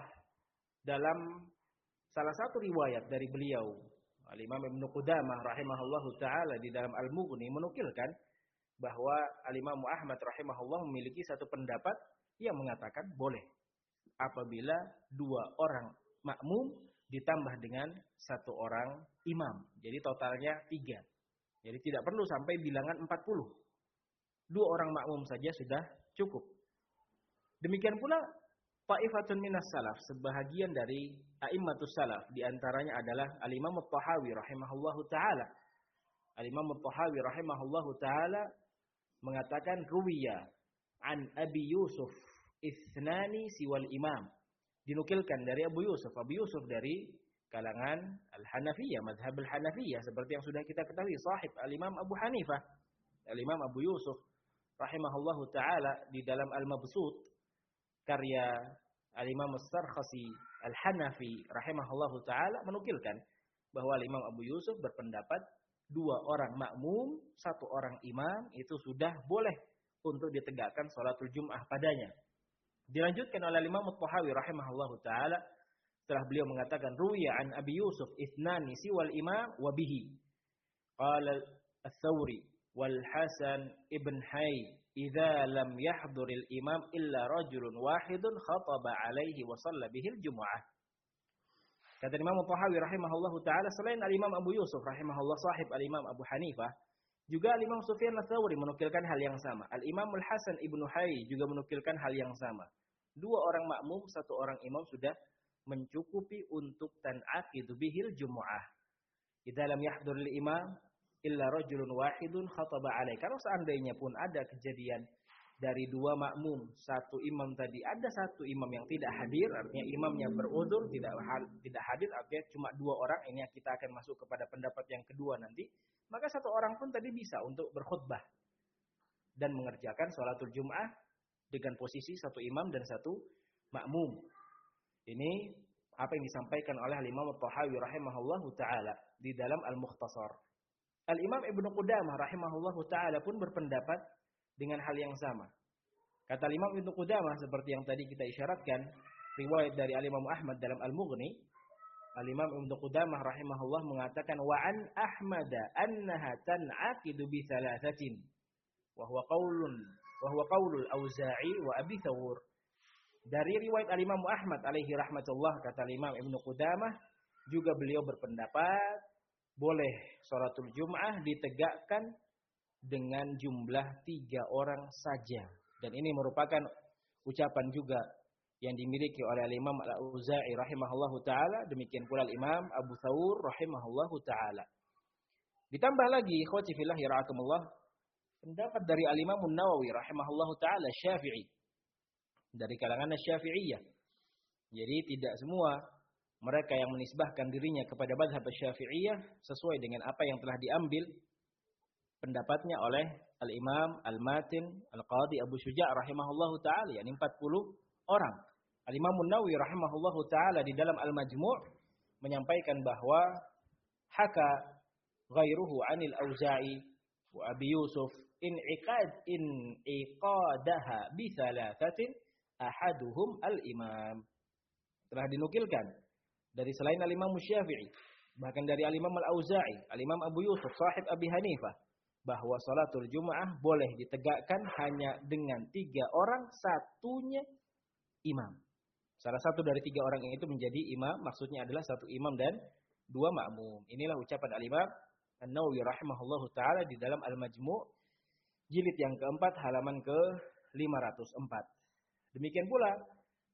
dalam salah satu riwayat dari beliau, Al-Imam Ibnu Qudamah rahimahullahu taala di dalam Al-Mughni menukilkan bahwa Al-Imam Ahmad rahimahullah memiliki satu pendapat yang mengatakan boleh apabila dua orang makmum ditambah dengan satu orang imam. Jadi totalnya tiga. Jadi tidak perlu sampai bilangan empat puluh. Dua orang makmum saja sudah cukup. Demikian pula ta'ifatun minas salaf, sebahagian dari a'immatus salaf, di antaranya adalah Al-Imam At-Tahawi rahimahullahu taala. Al-Imam At-Tahawi rahimahullahu taala mengatakan ruwiya an Abi Yusuf ithnani siwal imam. Dinukilkan dari Abu Yusuf, Abu Yusuf dari kalangan Al-Hanafiyah, mazhab Al-Hanafiyah, seperti yang sudah kita ketahui, sahib Al-Imam Abu Hanifah. Al-Imam Abu Yusuf rahimahullahu taala di dalam Al-Mabsut karya Al-Imam As-Sarkhasi Al-Hanafi rahimahullahu taala menukilkan bahwa Al-Imam Abu Yusuf berpendapat dua orang makmum, satu orang imam itu sudah boleh untuk ditegakkan salatul Jum'ah padanya. Dilanjutkan oleh Imam At-Tahawi rahimahullahu taala setelah beliau mengatakan ruwiya an Abi Yusuf ithnani siwal imam wa bihi qala Ats-Tsauri wal Hasan ibn Hayy idza lam yahduril imam illa rajulun wahidun khataba alaihi wa shalla bihil jumu'ah. Kata Imam At-Tahawi rahimahullahu taala, selain Al-Imam Abu Yusuf rahimahullah sahib Al-Imam Abu Hanifah, juga Al-Imam Sufyan Ats-Tsauri menukilkan hal yang sama. Al-Imam Al-Hasan ibnu Hayy juga menukilkan hal yang sama. Dua orang makmum, satu orang imam sudah mencukupi untuk tan'aqidu bihil jumu'ah. Idza lam yahduril imam illa rajulun wahidun khataba alaihi. Kalau seandainya pun ada kejadian dari dua makmum, satu imam tadi ada satu imam yang tidak hadir, artinya imamnya berudzur, tidak tidak hadir, artinya cuma dua orang, ini kita akan masuk kepada pendapat yang kedua nanti. Maka satu orang pun tadi bisa untuk berkhutbah dan mengerjakan sholatul Jum'ah dengan posisi satu imam dan satu makmum. Ini apa yang disampaikan oleh Al-Imam At-Tahawi rahimahullahu taala di dalam Al-Mukhtasar. Al-Imam Ibnu Qudamah rahimahullahu taala pun berpendapat dengan hal yang sama. Kata Imam Ibnu Qudamah seperti yang tadi kita isyaratkan, riwayat dari Al-Imam Ahmad dalam Al-Mughni, Al-Imam Ibnu Qudamah rahimahullah mengatakan wa an Ahmad annaha tan'aqidu bi thalathatin wa huwa qaulun wa huwa qaulul Auza'i wa Abi Thawr. Dari riwayat Al-Imam Ahmad alaihi rahmatullah, kata Imam Ibnu Qudamah, juga beliau berpendapat boleh sholatul Jum'ah ditegakkan dengan jumlah tiga orang saja. Dan ini merupakan ucapan juga yang dimiliki oleh Al-Imam Al-Auza'i rahimahullahu ta'ala. Demikian pula Al-Imam Abu Thawr rahimahullahu ta'ala. Ditambah lagi, ikhwati fillah yara'akumullah, pendapat dari Al-Imam An-Nawawi rahimahullahu ta'ala Syafi'i. Dari kalangan Syafi'iyah. Jadi tidak semua mereka yang menisbahkan dirinya kepada mazhab Syafi'iyah sesuai dengan apa yang telah diambil pendapatnya oleh Al-Imam Al-Matin Al-Qadi Abu Syuja' rahimahullahu ta'ala, yakni empat puluh orang. Al-Imam An-Nawawi rahimahullahu ta'ala di dalam Al-Majmu' menyampaikan bahwa haka ghairuhu 'anil Auza'i wa Abi Yusuf in iqad in iqadaha bi thalathatin ahaduhum al-imam. Telah dinukilkan dari selain Al-Imam Syafi'i, bahkan dari Al-Imam Al-Auza'i, Al-Imam Abu Yusuf sahib Abi Hanifah, bahwa salatul Jum'ah boleh ditegakkan hanya dengan tiga orang, satunya imam. Salah satu dari tiga orang itu menjadi imam, maksudnya adalah satu imam dan dua makmum. Inilah ucapan Al-Imam An-Nawawi rahimahullahu ta'ala di dalam Al-Majmu' jilid yang keempat halaman ke lima ratus empat. Demikian pula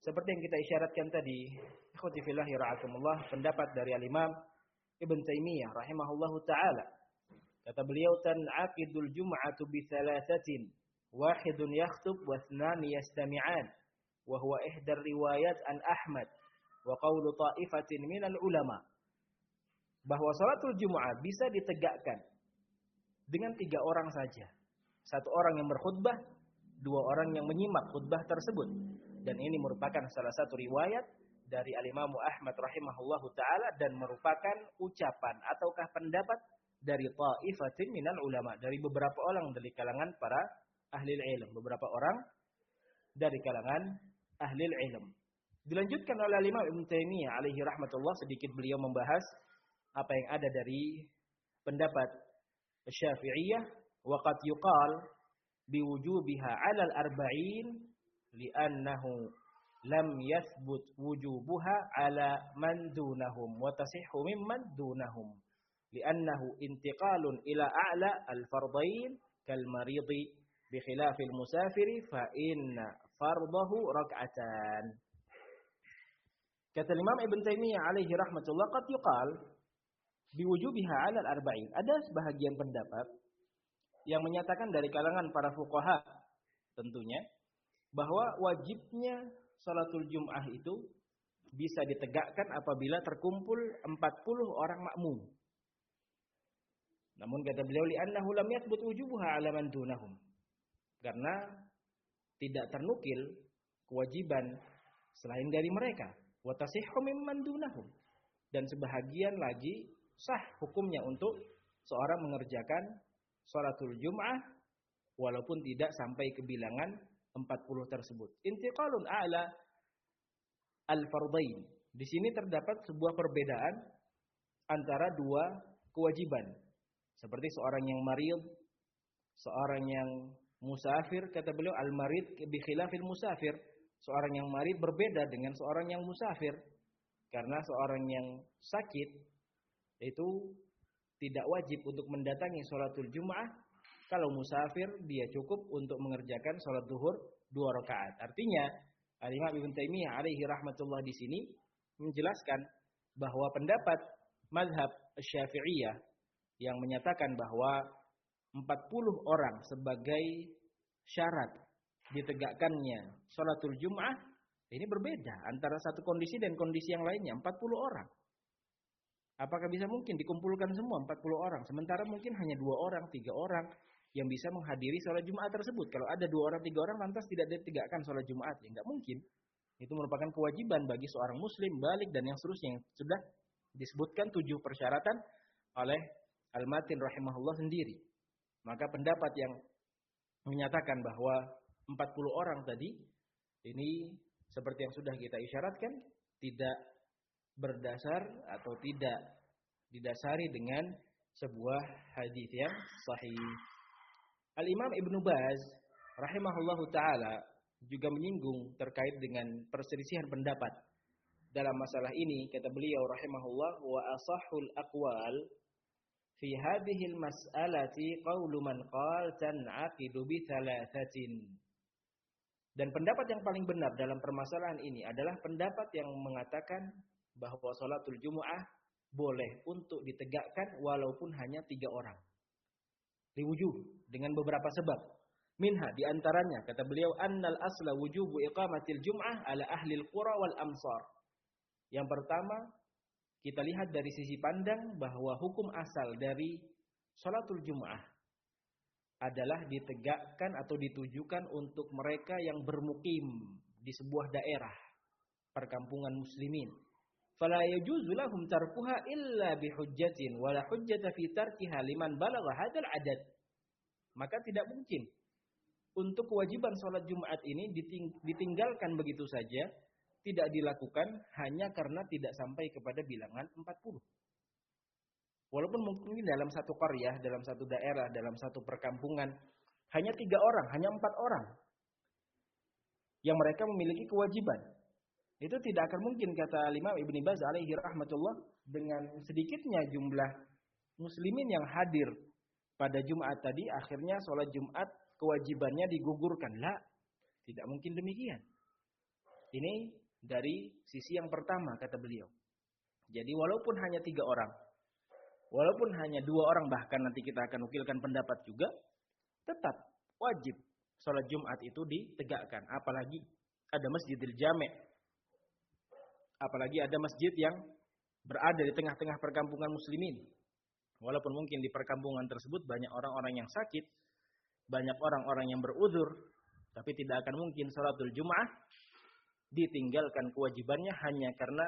Seperti yang kita isyaratkan tadi, ikhwati fillahi ra'akumullah, pendapat dari al-Imam Ibn Taimiyah rahimahullahu taala. Kata beliau, tan'aqidul jum'atu bi thalathatin, wahidun yakhtub wa thnani yastami'an, wa huwa ihdar riwayat an Ahmad wa qawlu ta'ifatin minal ulama. Bahwa salatul Jum'ah bisa ditegakkan dengan tiga orang saja. Satu orang yang berkhutbah, dua orang yang menyimak khutbah tersebut. Dan ini merupakan salah satu riwayat dari Al-Imam Ahmad rahimahullahu ta'ala, dan merupakan ucapan ataukah pendapat dari ta'ifatin minal ulama, dari beberapa orang dari kalangan para ahli ilm, beberapa orang dari kalangan ahli ilm. Dilanjutkan oleh Al-Imam Ibn Taimiyah alaihi rahmatullah, sedikit beliau membahas apa yang ada dari pendapat Syafi'iyah. Wa qad yuqal biwujubiha 'ala al-arba'in li'annahu lam yathbut wujubuha 'ala man dunahum wa tasihhu mimman dunahum li'annahu intiqalun ila a'la al-fardain kal maridi bi khilafil musafiri fa inna fardahu rak'atan. Kata Imam Ibn Taimiyah alaihi rahmatullah, qad yuqal biwujubiha 'ala al-arba'in. Ada sebahagian pendapat yang menyatakan dari kalangan para fuqaha tentunya bahwa wajibnya salatul Jum'ah itu bisa ditegakkan apabila terkumpul empat puluh orang makmum. Namun kata beliau, li'annahu lam yathbut wujubuha 'ala man dunahum. Karena tidak ternukil kewajiban selain dari mereka. Wa tasihhu mimman dunahum. Dan sebahagian lagi sah hukumnya untuk seorang mengerjakan salatul Jum'ah walaupun tidak sampai ke bilangan empat puluh tersebut. Intiqalun a'la al-fardain. Di sini terdapat sebuah perbedaan antara dua kewajiban. Seperti seorang yang marid, seorang yang musafir, kata beliau al-marid bi khilafil musafir. Seorang yang marid berbeda dengan seorang yang musafir. Karena seorang yang sakit itu tidak wajib untuk mendatangi sholatul Jum'ah. Kalau musafir, dia cukup untuk mengerjakan sholat zuhur dua rakaat. Artinya, Al-Imam Ibn Taimiyah alaihi rahmatullah di sini menjelaskan bahwa pendapat mazhab Syafi'iyah yang menyatakan bahwa empat puluh orang sebagai syarat ditegakkannya sholatul Jum'ah, ini berbeda antara satu kondisi dan kondisi yang lainnya. empat puluh orang. Apakah bisa mungkin dikumpulkan semua empat puluh orang? Sementara mungkin hanya dua orang, tiga orang yang bisa menghadiri sholat Jumat tersebut. Kalau ada dua orang, tiga orang, lantas tidak ditegakkan sholat Jumat. Ya nggak mungkin. Itu merupakan kewajiban bagi seorang muslim, balik dan yang seterusnya. Yang sudah disebutkan tujuh persyaratan oleh Al-Matin rahimahullah sendiri. Maka pendapat yang menyatakan bahwa empat puluh orang tadi, ini seperti yang sudah kita isyaratkan, tidak berdasar atau tidak didasari dengan sebuah hadis yang sahih. Al-Imam Ibnu Baz rahimahullahu taala juga menyinggung terkait dengan perselisihan pendapat dalam masalah ini. Kata beliau rahimahullah, wa asahhul aqwal fi hadhihi al-mas'alati qaulu man qala tan'aqidu bi thalathatin. Dan pendapat yang paling benar dalam permasalahan ini adalah pendapat yang mengatakan bahwa sholatul Jumu'ah boleh untuk ditegakkan walaupun hanya tiga orang. Liwujuh, dengan beberapa sebab. Minha, diantaranya, kata beliau, annal asla wujubu iqamatil Jum'ah ala ahlil qura wal amsar. Yang pertama, kita lihat dari sisi pandang bahwa hukum asal dari sholatul Jumu'ah adalah ditegakkan atau ditujukan untuk mereka yang bermukim di sebuah daerah perkampungan muslimin. Fala yajuzu lahum tarkuha illa bihujjatin wala hujjata fi tarkiha liman balagha hadzal adad. Maka tidak mungkin untuk kewajiban salat Jumat ini ditinggalkan begitu saja, tidak dilakukan hanya karena tidak sampai kepada bilangan empat puluh. Walaupun mungkin dalam satu qaryah, dalam satu daerah, dalam satu perkampungan, hanya tiga orang, hanya empat orang yang mereka memiliki kewajiban. Itu tidak akan mungkin, kata Imam Ibnu Baz alaihi rahmatullah, dengan sedikitnya jumlah muslimin yang hadir pada Jumat tadi, akhirnya sholat Jumat kewajibannya digugurkan. La, tidak mungkin demikian. Ini dari sisi yang pertama kata beliau. Jadi walaupun hanya tiga orang, walaupun hanya dua orang, bahkan nanti kita akan nukilkan pendapat juga, tetap wajib sholat Jumat itu ditegakkan. Apalagi ada masjidil jami', apalagi ada masjid yang berada di tengah-tengah perkampungan muslimin. Walaupun mungkin di perkampungan tersebut banyak orang-orang yang sakit, banyak orang-orang yang beruzur, tapi tidak akan mungkin sholatul Jum'ah ditinggalkan kewajibannya hanya karena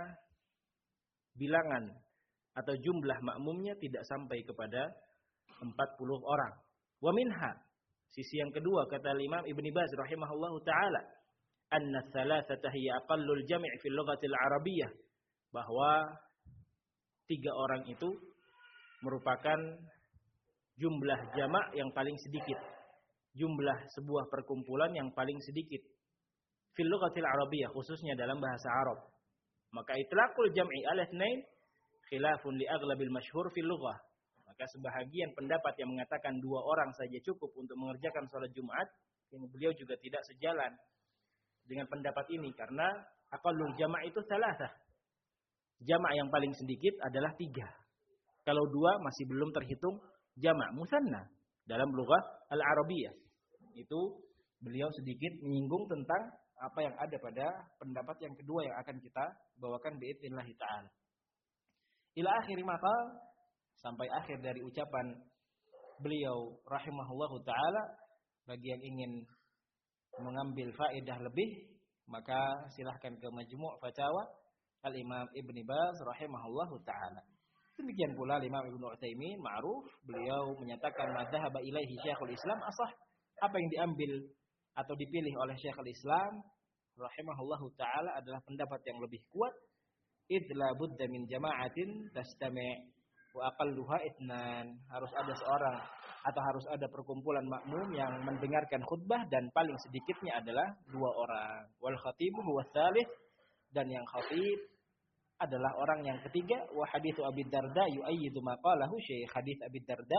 bilangan atau jumlah makmumnya tidak sampai kepada empat puluh orang. Wa minha, sisi yang kedua kata Imam Ibn Baz rahimahullahu taala, anna thalathata hiya aqallul jami' fil lughatil arabiyyah, bahwa tiga orang itu merupakan jumlah jamak yang paling sedikit, jumlah sebuah perkumpulan yang paling sedikit fil lughatil arabiyyah, khususnya dalam bahasa Arab. Maka itlaqul jam'i ala itsnain khilafun li aghlabil masyhur fil lughah. Maka sebahagian pendapat yang mengatakan dua orang saja cukup untuk mengerjakan salat Jumat, yang beliau juga tidak sejalan dengan pendapat ini karena aqallul jama' itu salasah. Jama' yang paling sedikit adalah tiga. Kalau dua masih belum terhitung jama' musanna dalam lughah al-arabiyyah. Itu beliau sedikit menyinggung tentang apa yang ada pada pendapat yang kedua yang akan kita bawakan biidznillah ta'ala. Ila akhir maqal, sampai akhir dari ucapan beliau rahimahullahu ta'ala. Bagi yang ingin mengambil faedah lebih, maka silahkan ke Majmu' Fatawa Al-Imam Ibn Baz rahimahullahu ta'ala. Demikian pula Imam Ibn Utsaimin, ma'ruf, beliau menyatakan madhaba ilaihi Syekhul Islam asah. Apa yang diambil atau dipilih oleh Syekhul Islam rahimahullahu ta'ala adalah pendapat yang lebih kuat. Idla budda min jama'atin tastami' wa aqalluha itnan. Harus ada seorang atau harus ada perkumpulan makmum yang mendengarkan khutbah dan paling sedikitnya adalah dua orang. Wal khatibu huwa tsalits, dan yang khatib adalah orang yang ketiga. Wa haditsu Abi Darda yu'ayyidu ma qalahu Syekh. Hadits Abi Darda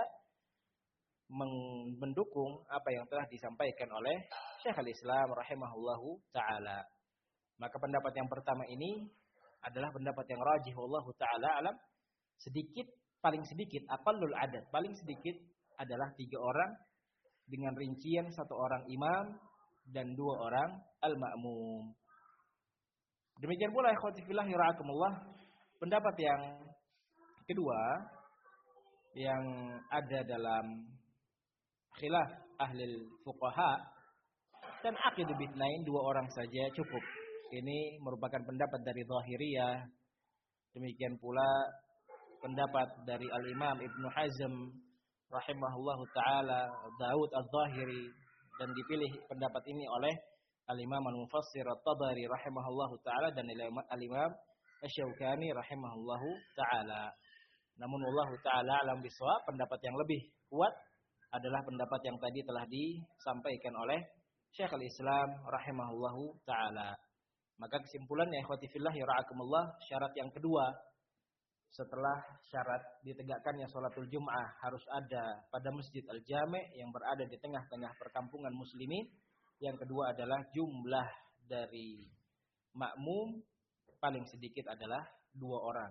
mendukung apa yang telah disampaikan oleh Syekhul Islam rahimahullahu ta'ala. Maka pendapat yang pertama ini adalah pendapat yang rajih wallahu ta'ala alam. Sedikit, paling sedikit, aqallul adad, paling sedikit adalah tiga orang dengan rincian satu orang imam dan dua orang al-ma'mum. Demikian pula ikhwati fillah yara'akumullah, pendapat yang kedua yang ada dalam khilaf ahli fuqaha, dan aqidu bitnain, dua orang saja cukup. Ini merupakan pendapat dari Zahiriyah. Demikian pula pendapat dari Al-Imam Ibnu Hazm rahimahullahu taala, Daud Az-Zahiri, dan dipilih pendapat ini oleh Al-Imam Al-Mufassir At-Tabari rahimahullahu taala dan Al-Imam Asy-Syaukani rahimahullahu taala. Namun Allah taala alam bisawab, pendapat yang lebih kuat adalah pendapat yang tadi telah disampaikan oleh Syekhul Islam rahimahullahu taala. Maka kesimpulannya ikhwati fillah yara'akumullah, syarat yang kedua setelah syarat ditegakkannya sholatul Jum'ah harus ada pada Masjid Al-Jami' yang berada di tengah-tengah perkampungan muslimin. Yang kedua adalah jumlah dari makmum paling sedikit adalah dua orang.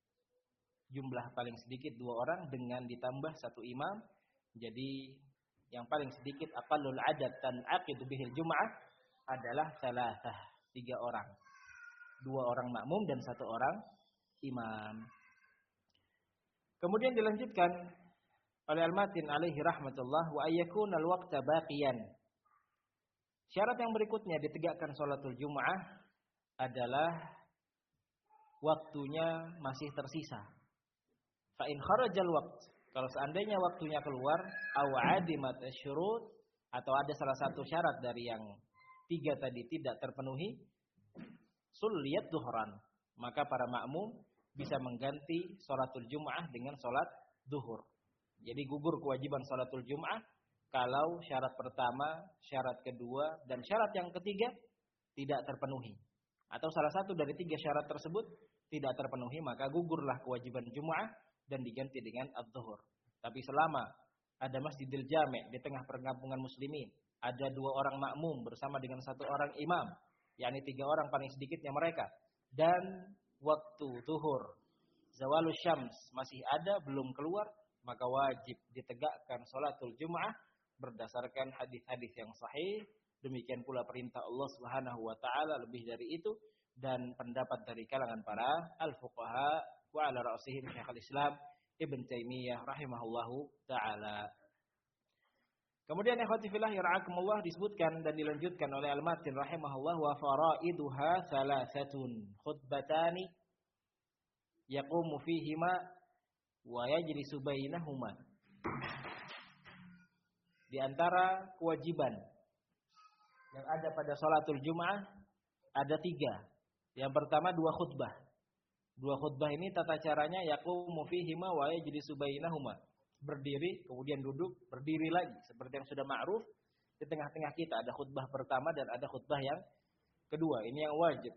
Jumlah paling sedikit dua orang dengan ditambah satu imam. Jadi yang paling sedikit aqallul adad tan'aqidu bihil Jum'ah adalah salasah, tiga orang. Dua orang makmum dan satu orang imam. Kemudian dilanjutkan oleh Al-Matin alaihi rahmatullah, wa ayyakuna al-waqta baqiyan. Syarat yang berikutnya ditegakkan sholatul Jum'ah adalah waktunya masih tersisa. Fa in kharajal waqt, kalau seandainya waktunya keluar, aw adimat asyurut, atau ada salah satu syarat dari yang tiga tadi tidak terpenuhi, sulliyat duhran, maka para makmum bisa mengganti sholatul Jum'ah dengan sholat duhur. Jadi gugur kewajiban sholatul Jum'ah kalau syarat pertama, syarat kedua, dan syarat yang ketiga tidak terpenuhi. Atau salah satu dari tiga syarat tersebut tidak terpenuhi, maka gugurlah kewajiban Jum'ah dan diganti dengan ad-duhur. Tapi selama ada Masjidil Jami' di tengah perkampungan muslimin, ada dua orang makmum bersama dengan satu orang imam yakni tiga orang paling sedikitnya mereka, dan waktu zuhur, zawalus syams masih ada belum keluar, maka wajib ditegakkan salatul Jum'ah berdasarkan hadis-hadis yang sahih. Demikian pula perintah Allah Subhanahu wa taala lebih dari itu, dan pendapat dari kalangan para al-fuqaha wa ala ra'sihim Syekhul Islam Ibn Taimiyah rahimahullahu taala. Kemudian ikhwati fillah yara'akumullah disebutkan dan dilanjutkan oleh Al-Matin rahimahullah, wa faraiduha thalathatun khutbatani yaqumu fihima wa yajlisu bainahuma. Di antara kewajiban yang ada pada salatul Jum'ah ada tiga. Yang pertama dua khutbah. Dua khutbah ini tata caranya yaqumu fihima wa yajlisu bainahuma. Berdiri, kemudian duduk, berdiri lagi. Seperti yang sudah ma'ruf, di tengah-tengah kita ada khutbah pertama dan ada khutbah yang kedua. Ini yang wajib.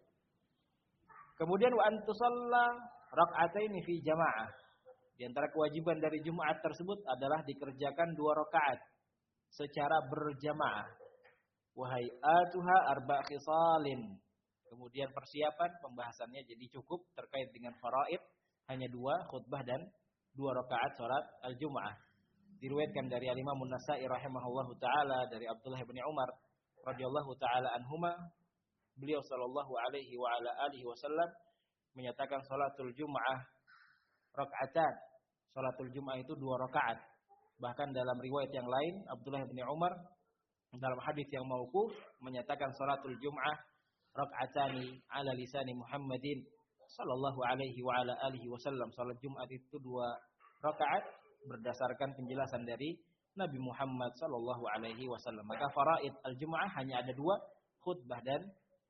Kemudian wa antusalla rak'ataini fi jamaah. Di antara kewajiban dari Jumat tersebut adalah dikerjakan dua rakaat secara berjamaah. Wahai atuha arba' khisalin. Kemudian persiapan pembahasannya jadi cukup terkait dengan faraid, hanya dua khutbah dan dua rakaat salat al-Jum'ah. Diriwayatkan dari Al-Imam An-Nasa'i rahimahullahu taala dari Abdullah bin Umar radhiyallahu taala anhuma, beliau sallallahu alaihi wa ala alihi wasallam menyatakan salatul Jum'ah rakaatan. Salatul Jum'ah itu dua rakaat. Bahkan dalam riwayat yang lain Abdullah bin Umar dalam hadis yang mauquf menyatakan salatul Jum'ah rak'atani ala lisani Muhammadin sallallahu alaihi wa ala alihi wasallam. Salat Jumat itu dua rakaat berdasarkan penjelasan dari Nabi Muhammad sallallahu alaihi wasallam. Maka faraid al-Jum'ah hanya ada dua, khutbah dan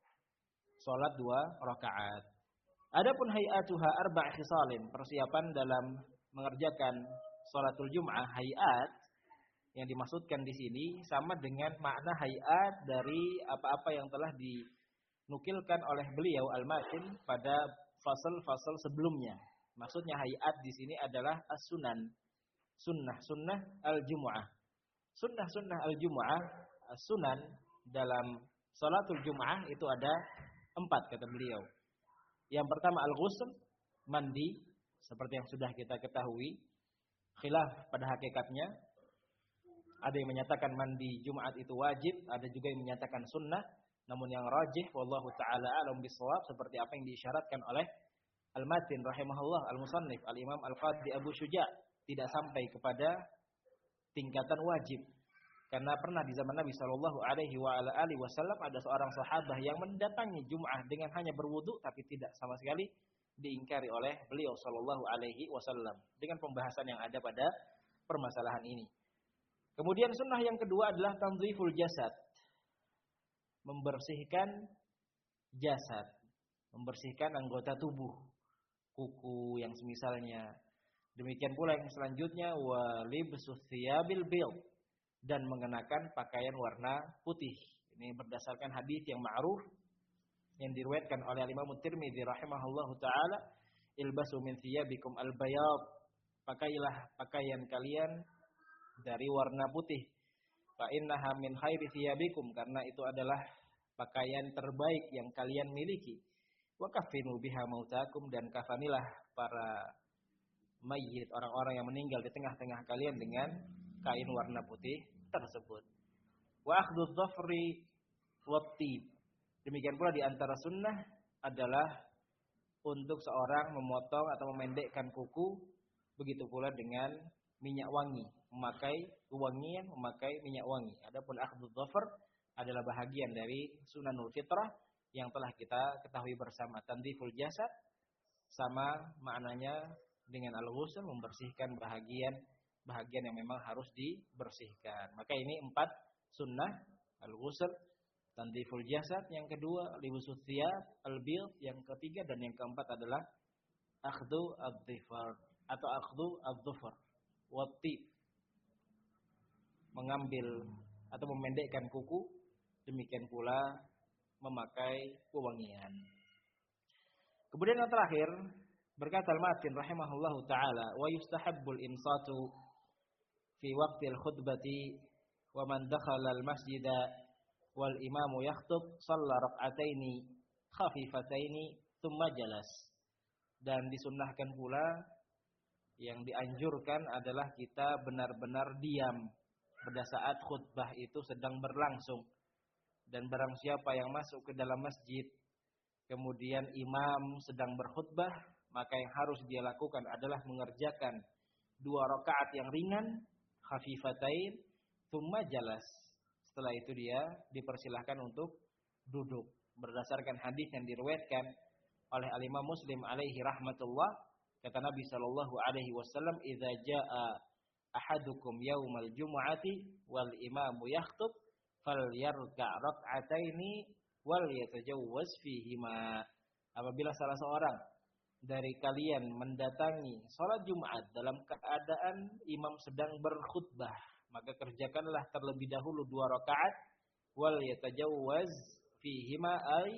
salat dua rakaat. Adapun hayatuha arba' khisalin, persiapan dalam mengerjakan salatul Jum'ah, hayat yang dimaksudkan di sini sama dengan makna hayat dari apa-apa yang telah dinukilkan oleh beliau Al-Matin pada fasal-fasal sebelumnya. Maksudnya hayat di sini adalah as-sunan, sunnah-sunnah al-Jum'ah. Sunnah-sunnah al-Jum'ah, as-sunan dalam salatul Jum'ah itu ada empat kata beliau. Yang pertama al-ghusl, mandi, seperti yang sudah kita ketahui. Khilaf pada hakikatnya. Ada yang menyatakan mandi Jumat itu wajib, ada juga yang menyatakan sunnah. Namun yang rajih wallahu taala alam bisawab seperti apa yang diisyaratkan oleh Al-Matin rahimahullah al-Musannif Al-Imam Al-Qadhi Abu Syuja, tidak sampai kepada tingkatan wajib. Karena pernah di zaman Nabi sallallahu alaihi wa ala alihi wasallam ada seorang sahabat yang mendatangi Jum'ah dengan hanya berwudu tapi tidak sama sekali diingkari oleh beliau sallallahu alaihi wasallam dengan pembahasan yang ada pada permasalahan ini. Kemudian sunnah yang kedua adalah tanziful jasad. Membersihkan jasad. Membersihkan anggota tubuh. Kuku yang semisalnya. Demikian pula yang selanjutnya walibsus thiyabil bil. Dan mengenakan pakaian warna putih. Ini berdasarkan hadis yang ma'ruf. Yang diriwayatkan oleh Imam Tirmidzi rahimahullahu ta'ala. Ilbasu min thiyabikum al-bayad. Pakailah pakaian kalian dari warna putih. Fa innaha min khairi thiyabikum, karena itu adalah pakaian terbaik yang kalian miliki. Wa kafinu biha mautakum, dan kafanilah para mayit, orang-orang yang meninggal di tengah-tengah kalian dengan kain warna putih tersebut. Wa akhdhu dhafri wat-tib. Demikian pula di antara sunnah adalah untuk seorang memotong atau memendekkan kuku, begitu pula dengan minyak wangi, memakai wangian, memakai minyak wangi. Adapun akhdhu dhafar adalah bahagian dari sunanul fitrah yang telah kita ketahui bersama. Tandiful jasad sama maknanya dengan al-ghusl, membersihkan bahagian bahagian yang memang harus dibersihkan. Maka ini empat sunnah: al-ghusl, tandiful jasad, yang kedua libusut thiyab, al-bil, yang ketiga dan yang keempat adalah akhdhu ad-dhifar atau akhdhu ad-dhufar. Wati, mengambil atau memendekkan kuku, demikian pula memakai wewangian. Kemudian yang terakhir berkata Al-Matin rahimahullahu taala, wa yustahabbul insatu fi waqtil khutbati wa man dakhala al-masjida wal imamu yakhthub shalla rak'ataini khafifataini tsumma jalas. Dan disunnahkan pula, yang dianjurkan adalah kita benar-benar diam pada saat khutbah itu sedang berlangsung. Dan barang siapa yang masuk ke dalam masjid, kemudian imam sedang berkhutbah, maka yang harus dia lakukan adalah mengerjakan dua rakaat yang ringan, khafifatain, tsumma jalas. Setelah itu dia dipersilahkan untuk duduk. Berdasarkan hadis yang diriwayatkan oleh al-Imam Muslim alaihi rahmatullah, kata Nabi sallallahu alaihi wasallam, "Idza jaa ahadukum yaumal jumu'ati wal imamu yakhthub falyarka' rak'ataini wal yatajawwaz fihima." Apabila salah seorang dari kalian mendatangi salat Jumat dalam keadaan imam sedang berkhutbah, maka kerjakanlah terlebih dahulu dua rakaat, wal yatajawwaz fihima ay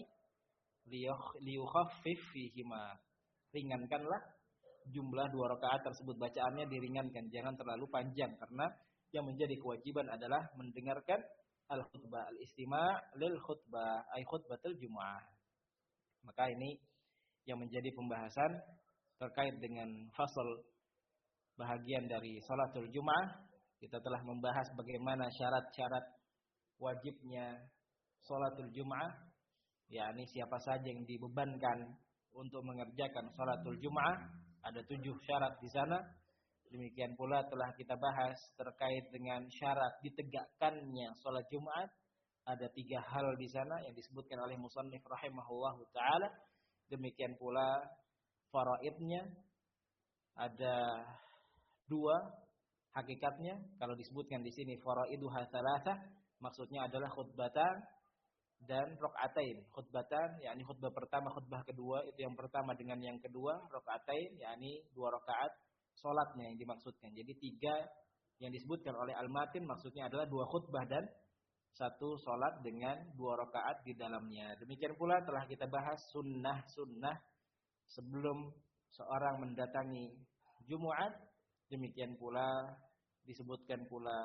liyukhaffif fihima. Ringankanlah jumlah dua rakaat tersebut, bacaannya diringankan, jangan terlalu panjang, karena yang menjadi kewajiban adalah mendengarkan al-khutbah, al-istima' lil khutbah ay khutbatul jumu'ah. Maka ini yang menjadi pembahasan terkait dengan fasal bahagian dari salatul Jum'ah. Kita telah membahas bagaimana syarat-syarat wajibnya salatul Jum'ah, yakni siapa saja yang dibebankan untuk mengerjakan salatul Jum'ah. Ada tujuh syarat di sana. Demikian pula telah kita bahas terkait dengan syarat ditegakkannya salat Jumat. Ada tiga hal di sana yang disebutkan oleh musannif rahimahullahu taala. Demikian pula faraidnya ada dua hakikatnya. Kalau disebutkan di sini faraiduha tsalatsa, maksudnya adalah khutbatan dan rakaatain. Khutbatan yakni khutbah pertama, khutbah kedua, itu yang pertama dengan yang kedua. Rakaatain yakni dua rakaat salatnya yang dimaksudkan. Jadi tiga yang disebutkan oleh al-matin maksudnya adalah dua khutbah dan satu salat dengan dua rakaat di dalamnya. Demikian pula telah kita bahas sunnah-sunnah sebelum seorang mendatangi Jumat. Demikian pula disebutkan pula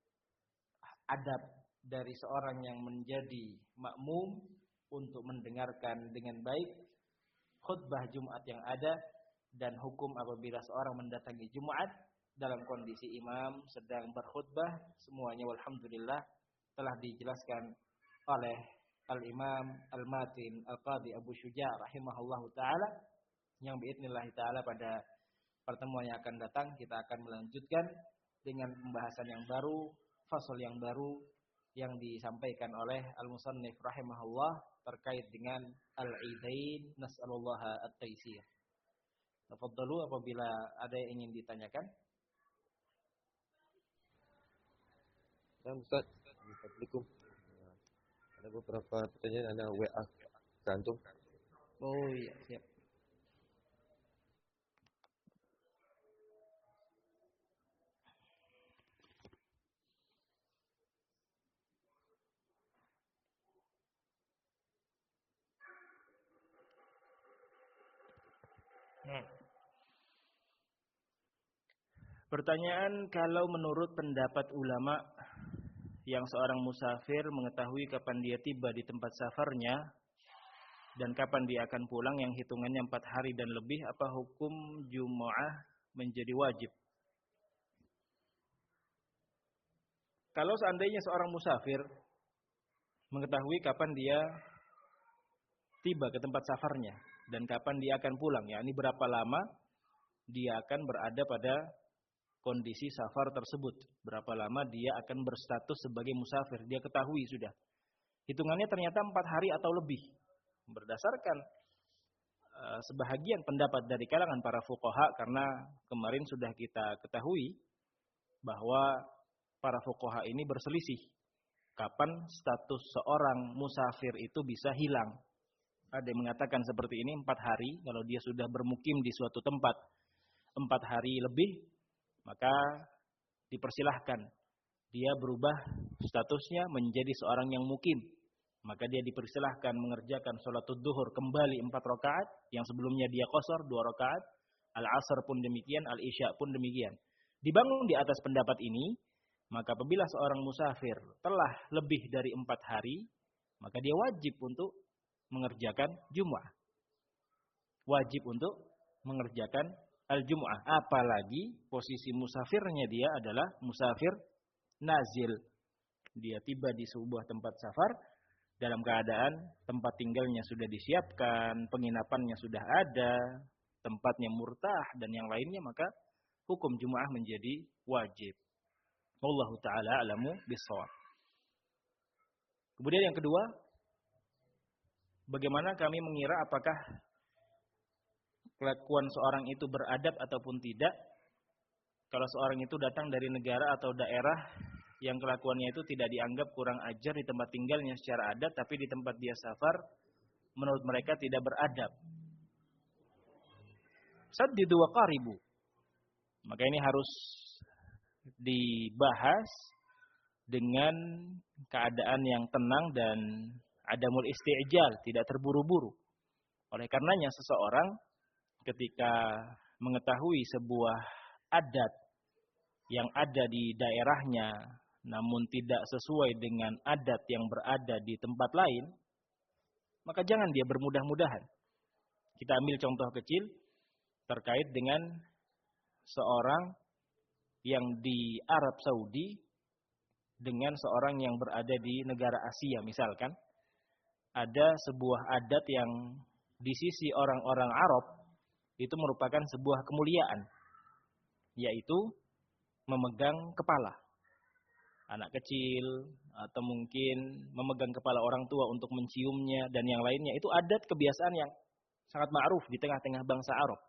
adab dari seorang yang menjadi makmum untuk mendengarkan dengan baik khutbah Jumat yang ada, dan hukum apabila seorang mendatangi Jumat dalam kondisi imam sedang berkhutbah. Semuanya walhamdulillah telah dijelaskan oleh Al-Imam Al-Matin Al-Qadhi Abu Syuja' rahimahullahu ta'ala, yang biidznillah ta'ala pada pertemuan yang akan datang kita akan melanjutkan dengan pembahasan yang baru, fasal yang baru yang disampaikan oleh Al-Musannif rahimahullah terkait dengan Al-Idain. Nas'alullaha at-taysir. Tafadhalu apabila ada yang ingin ditanyakan. Dan Ustaz, Assalamualaikum. Ada beberapa pertanyaan, ada W A gantung. Oh iya, siap. Hmm. Pertanyaan, kalau menurut pendapat ulama yang seorang musafir mengetahui kapan dia tiba di tempat safarnya dan kapan dia akan pulang yang hitungannya empat hari dan lebih, apa hukum Jumu'ah menjadi wajib? Kalau seandainya seorang musafir mengetahui kapan dia tiba ke tempat safarnya dan kapan dia akan pulang, yakni berapa lama dia akan berada pada kondisi safar tersebut, berapa lama dia akan berstatus sebagai musafir, dia ketahui sudah. Hitungannya ternyata empat hari atau lebih. Berdasarkan uh, sebahagian pendapat dari kalangan para fuqaha, karena kemarin sudah kita ketahui bahwa para fuqaha ini berselisih kapan status seorang musafir itu bisa hilang. Ada yang mengatakan seperti ini, empat hari, kalau dia sudah bermukim di suatu tempat empat hari lebih, maka dipersilahkan dia berubah statusnya menjadi seorang yang mukim. Maka dia dipersilahkan mengerjakan sholatul duhur kembali empat rakaat, yang sebelumnya dia qashar dua rakaat, al-asr pun demikian, al-isya pun demikian. Dibangun di atas pendapat ini, Maka apabila seorang musafir telah lebih dari empat hari, maka dia wajib untuk mengerjakan Jum'ah. Wajib untuk mengerjakan al-Jum'ah. Apalagi posisi musafirnya dia adalah musafir nazil. Dia tiba di sebuah tempat safar dalam keadaan tempat tinggalnya sudah disiapkan, penginapannya sudah ada, tempatnya murtah dan yang lainnya, maka hukum Jum'ah menjadi wajib. Wallahu ta'ala alamu bissawab. Kemudian yang kedua, bagaimana kami mengira apakah kelakuan seorang itu beradab ataupun tidak kalau seorang itu datang dari negara atau daerah yang kelakuannya itu tidak dianggap kurang ajar di tempat tinggalnya secara adat, tapi di tempat dia safar menurut mereka tidak beradab. Saddidu wa qaribu. Maka ini harus dibahas dengan keadaan yang tenang dan adamul isti'jal, tidak terburu-buru. Oleh karenanya seseorang ketika mengetahui sebuah adat yang ada di daerahnya namun tidak sesuai dengan adat yang berada di tempat lain, maka jangan dia bermudah-mudahan. Kita ambil contoh kecil terkait dengan seorang yang di Arab Saudi dengan seorang yang berada di negara Asia misalkan. Ada sebuah adat yang di sisi orang-orang Arab itu merupakan sebuah kemuliaan, yaitu memegang kepala anak kecil atau mungkin memegang kepala orang tua untuk menciumnya dan yang lainnya. Itu adat kebiasaan yang sangat ma'ruf di tengah-tengah bangsa Arab.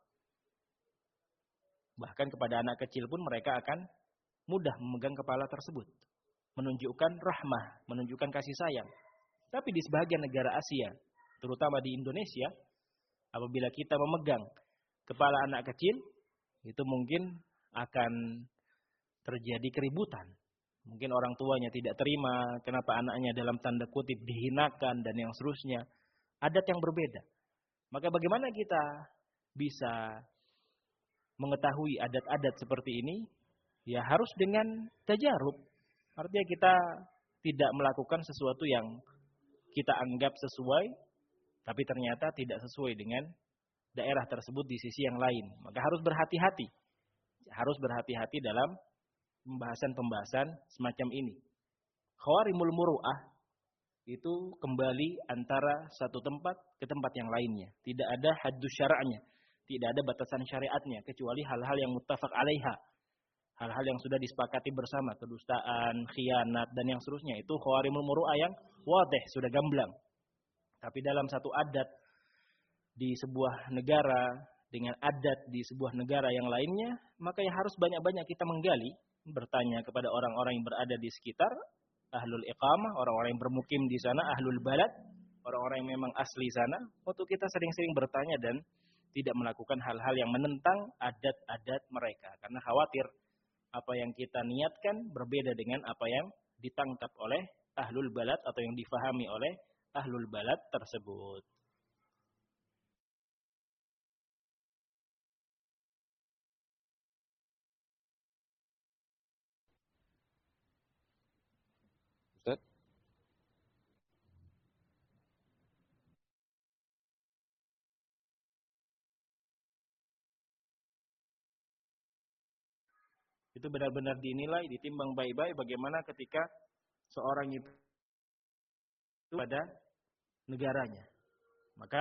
Bahkan kepada anak kecil pun mereka akan mudah memegang kepala tersebut, menunjukkan rahmah, menunjukkan kasih sayang. Tapi di sebagian negara Asia, terutama di Indonesia, apabila kita memegang kepala anak kecil, itu mungkin akan terjadi keributan. Mungkin orang tuanya tidak terima, kenapa anaknya dalam tanda kutip dihinakan dan yang seterusnya. Adat yang berbeda. Maka bagaimana kita bisa mengetahui adat-adat seperti ini? Ya harus dengan tajarub. Artinya kita tidak melakukan sesuatu yang kita anggap sesuai, tapi ternyata tidak sesuai dengan daerah tersebut di sisi yang lain. Maka harus berhati-hati. Harus berhati-hati dalam pembahasan-pembahasan semacam ini. Khawarimul muru'ah itu kembali antara satu tempat ke tempat yang lainnya. Tidak ada haddus syara'nya. Tidak ada batasan syariatnya. Kecuali hal-hal yang muttafaq alaiha. Hal-hal yang sudah disepakati bersama. Kedustaan, khianat, dan yang seterusnya. Itu khawarimul muru'ah yang wadih, sudah gamblang. Tapi dalam satu adat di sebuah negara dengan adat di sebuah negara yang lainnya, maka ya harus banyak-banyak kita menggali, bertanya kepada orang-orang yang berada di sekitar, ahlul iqamah, orang-orang yang bermukim di sana, ahlul balad, orang-orang yang memang asli sana, untuk kita sering-sering bertanya dan tidak melakukan hal-hal yang menentang adat-adat mereka. Karena khawatir apa yang kita niatkan berbeda dengan apa yang ditangkap oleh ahlul balad atau yang difahami oleh ahlul balad tersebut. Ustaz? Itu benar-benar dinilai, ditimbang baik-baik bagaimana ketika seorang itu pada negaranya. Maka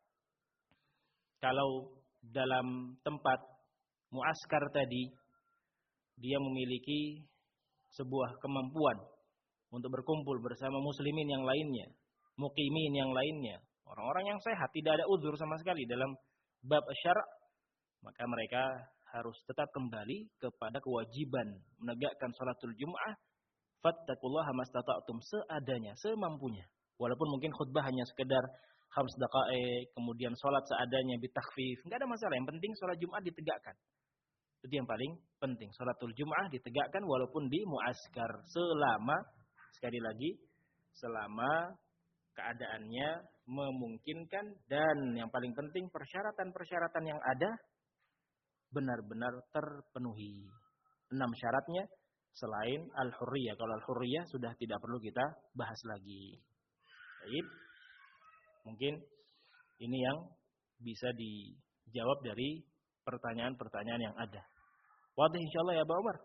kalau dalam tempat muaskar tadi dia memiliki sebuah kemampuan untuk berkumpul bersama muslimin yang lainnya, muqimin yang lainnya, orang-orang yang sehat, tidak ada uzur sama sekali dalam bab syara', maka mereka harus tetap kembali kepada kewajiban menegakkan salatul Jum'ah. Fattaqullaha mastata'tum, seadanya, semampunya. Walaupun mungkin khutbah hanya sekedar khams daqa'iq, kemudian salat seadanya bitakhfif, enggak ada masalah. Yang penting salat Jumat ditegakkan. Itu yang paling penting. Salatul Jum'ah ditegakkan walaupun di muaskar, selama sekali lagi selama keadaannya memungkinkan, dan yang paling penting persyaratan-persyaratan yang ada benar-benar terpenuhi. Enam syaratnya selain al-hurriyah. Kalau al-hurriyah sudah tidak perlu kita bahas lagi. Baik. Mungkin ini yang bisa dijawab dari pertanyaan-pertanyaan yang ada. Wadih insyaallah ya Pak Umar.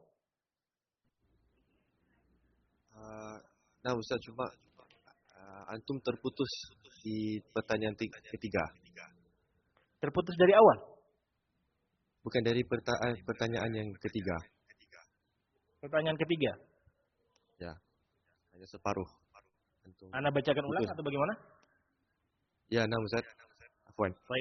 Uh, nah Ustaz, cuma uh, antum terputus di pertanyaan ketiga. Terputus dari awal? Bukan dari pertanyaan, pertanyaan yang ketiga. Pertanyaan ketiga? Ya, hanya separuh. Antum Anda bacakan putus. ulang atau bagaimana? Ya, nah Ustaz. Afwan. Baik.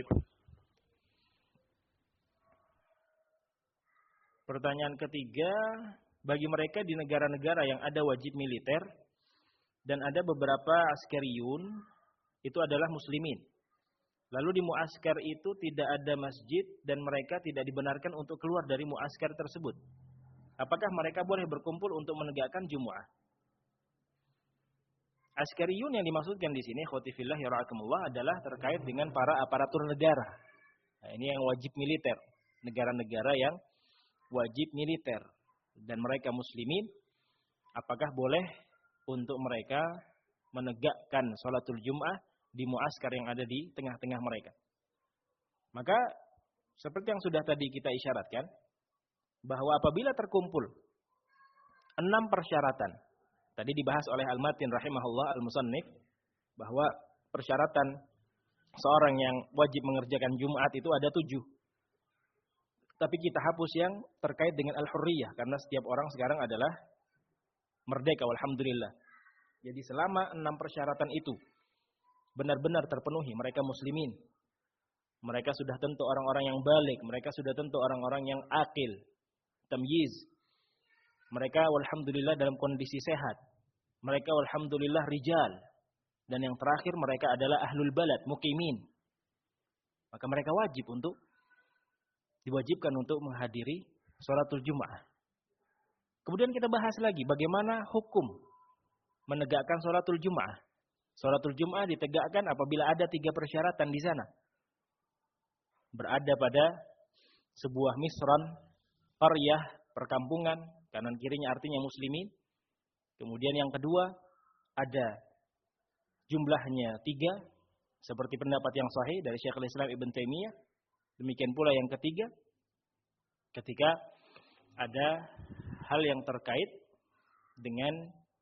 Pertanyaan ketiga, bagi mereka di negara-negara yang ada wajib militer dan ada beberapa askariyun, itu adalah muslimin. Lalu di muaskar itu tidak ada masjid dan mereka tidak dibenarkan untuk keluar dari muaskar tersebut. Apakah mereka boleh berkumpul untuk menegakkan Jumu'ah? Askariyun yang dimaksudkan di sini, khotifillah ya ra'akumullah, adalah terkait dengan para aparatur negara. Nah, ini yang wajib militer. Negara-negara yang wajib militer. Dan mereka muslimin, apakah boleh untuk mereka menegakkan sholatul Jum'ah di muaskar yang ada di tengah-tengah mereka? Maka, seperti yang sudah tadi kita isyaratkan, bahwa apabila terkumpul enam persyaratan, tadi dibahas oleh Al-Matin rahimahullah al-Musannif, bahwa persyaratan seorang yang wajib mengerjakan Jumat itu ada tujuh. Tapi kita hapus yang terkait dengan al-hurriyah, karena setiap orang sekarang adalah merdeka, walhamdulillah. Jadi selama enam persyaratan itu benar-benar terpenuhi, mereka muslimin, mereka sudah tentu orang-orang yang balik, mereka sudah tentu orang-orang yang akil, tamyiz, mereka walhamdulillah dalam kondisi sehat, mereka walhamdulillah rijal, dan yang terakhir mereka adalah ahlul balad, muqimin. Maka mereka wajib untuk diwajibkan untuk menghadiri sholatul Jum'ah. Kemudian kita bahas lagi bagaimana hukum menegakkan sholatul Jum'ah. Sholatul Jum'ah ditegakkan apabila ada tiga persyaratan di sana. Berada pada sebuah misran, qaryah, perkampungan, kanan kirinya artinya muslimin. Kemudian yang kedua, ada jumlahnya tiga, seperti pendapat yang sahih dari Syekhul Islam Ibn Taimiyah. Demikian pula yang ketiga, ketika ada hal yang terkait dengan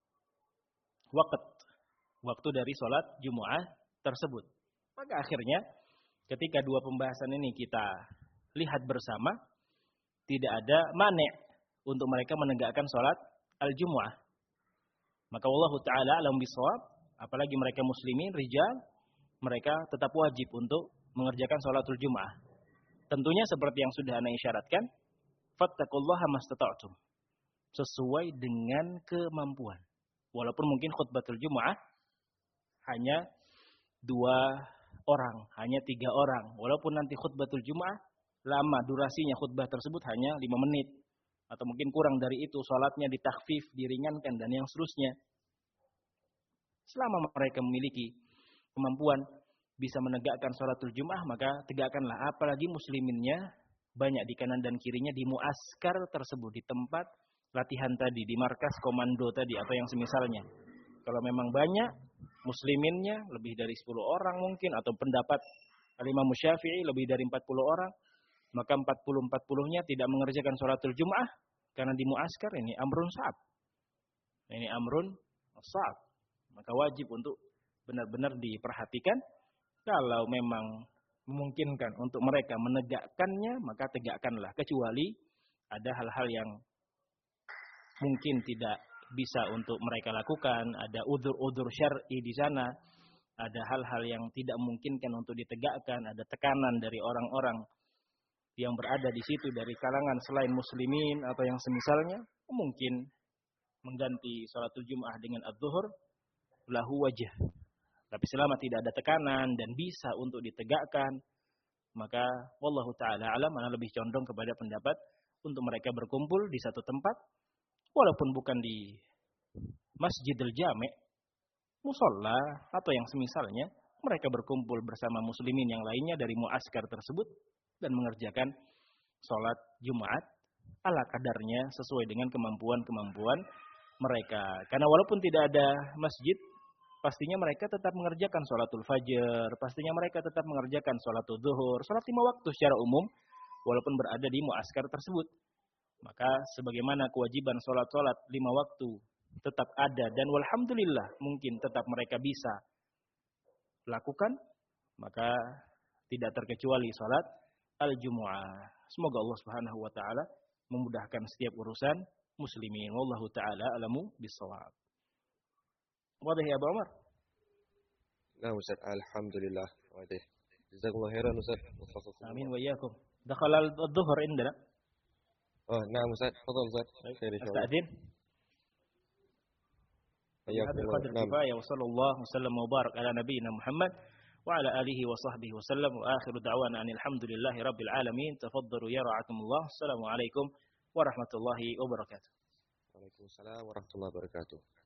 waktu, waktu dari sholat Jumu'ah tersebut. Maka akhirnya, ketika dua pembahasan ini kita lihat bersama, tidak ada mane untuk mereka menegakkan sholat al-Jumu'ah. Maka Allah Ta'ala alam bisawab, apalagi mereka muslimin, rijal, mereka tetap wajib untuk mengerjakan sholatul Jumu'ah. Tentunya seperti yang sudah ana isyaratkan, fattaqullaha mastata'tum, sesuai dengan kemampuan. Walaupun mungkin khutbatul Jumu'ah hanya dua orang, hanya tiga orang. Walaupun nanti khutbatul Jumu'ah lama durasinya, khutbah tersebut hanya lima menit. Atau mungkin kurang dari itu, sholatnya ditakhfif, diringankan, dan yang seterusnya. Selama mereka memiliki kemampuan bisa menegakkan sholatul Jum'ah, maka tegakkanlah. Apalagi musliminnya banyak di kanan dan kirinya di muaskar tersebut, di tempat latihan tadi, di markas komando tadi, atau yang semisalnya. Kalau memang banyak musliminnya, lebih dari sepuluh orang mungkin, atau pendapat Al-Imam Syafi'i lebih dari empat puluh orang, maka empat puluh empat puluh-nya tidak mengerjakan sholatul Jum'ah karena di muaskar. Ini amrun sa'ab. Ini amrun sa'ab. Maka wajib untuk benar-benar diperhatikan. Kalau memang memungkinkan untuk mereka menegakkannya, maka tegakkanlah. Kecuali ada hal-hal yang mungkin tidak bisa untuk mereka lakukan, ada udzur-udzur syar'i di sana, ada hal-hal yang tidak memungkinkan untuk ditegakkan, ada tekanan dari orang-orang yang berada di situ dari kalangan selain muslimin atau yang semisalnya, mungkin mengganti sholatul Jum'ah dengan adz-dzuhur lahu wajah. Tapi selama tidak ada tekanan dan bisa untuk ditegakkan, maka wallahu ta'ala alam, mana lebih condong kepada pendapat untuk mereka berkumpul di satu tempat, walaupun bukan di Masjidil Jami', musholla atau yang semisalnya, mereka berkumpul bersama muslimin yang lainnya dari muaskar tersebut dan mengerjakan sholat Jumat ala kadarnya sesuai dengan kemampuan-kemampuan mereka. Karena walaupun tidak ada masjid, pastinya mereka tetap mengerjakan sholatul fajr, pastinya mereka tetap mengerjakan sholatul zuhur, sholat lima waktu secara umum, walaupun berada di muaskar tersebut. Maka sebagaimana kewajiban sholat-sholat lima waktu tetap ada, dan walhamdulillah mungkin tetap mereka bisa lakukan, maka tidak terkecuali sholat al-jumu'ah. Semoga Allah Subhanahu wa taala memudahkan setiap urusan muslimin. Wallahu taala alamu bissawab. Wadah ya Abu Umar? Nah Ustaz, alhamdulillah. Wadah. Jazakumullah khairan Ustaz. Amin wa iyyakum. Dakhala adh-dhuhr indana. Oh, nah Ustaz, tafadhal Ustaz. Khair insyaallah. Astadzin. Hayyakum Hadal qadr kifaya wa sallallahu wasallam wa barak ala nabiyyina Muhammad wa ala alihi wa sahbihi wa sallam wa akhiru da'wana anil hamdulillahi rabbil alamin. Tafaddalu ya ra'akumullah. Assalamualaikum warahmatullahi wabarakatuh. Waalaikumsalam warahmatullahi wabarakatuh.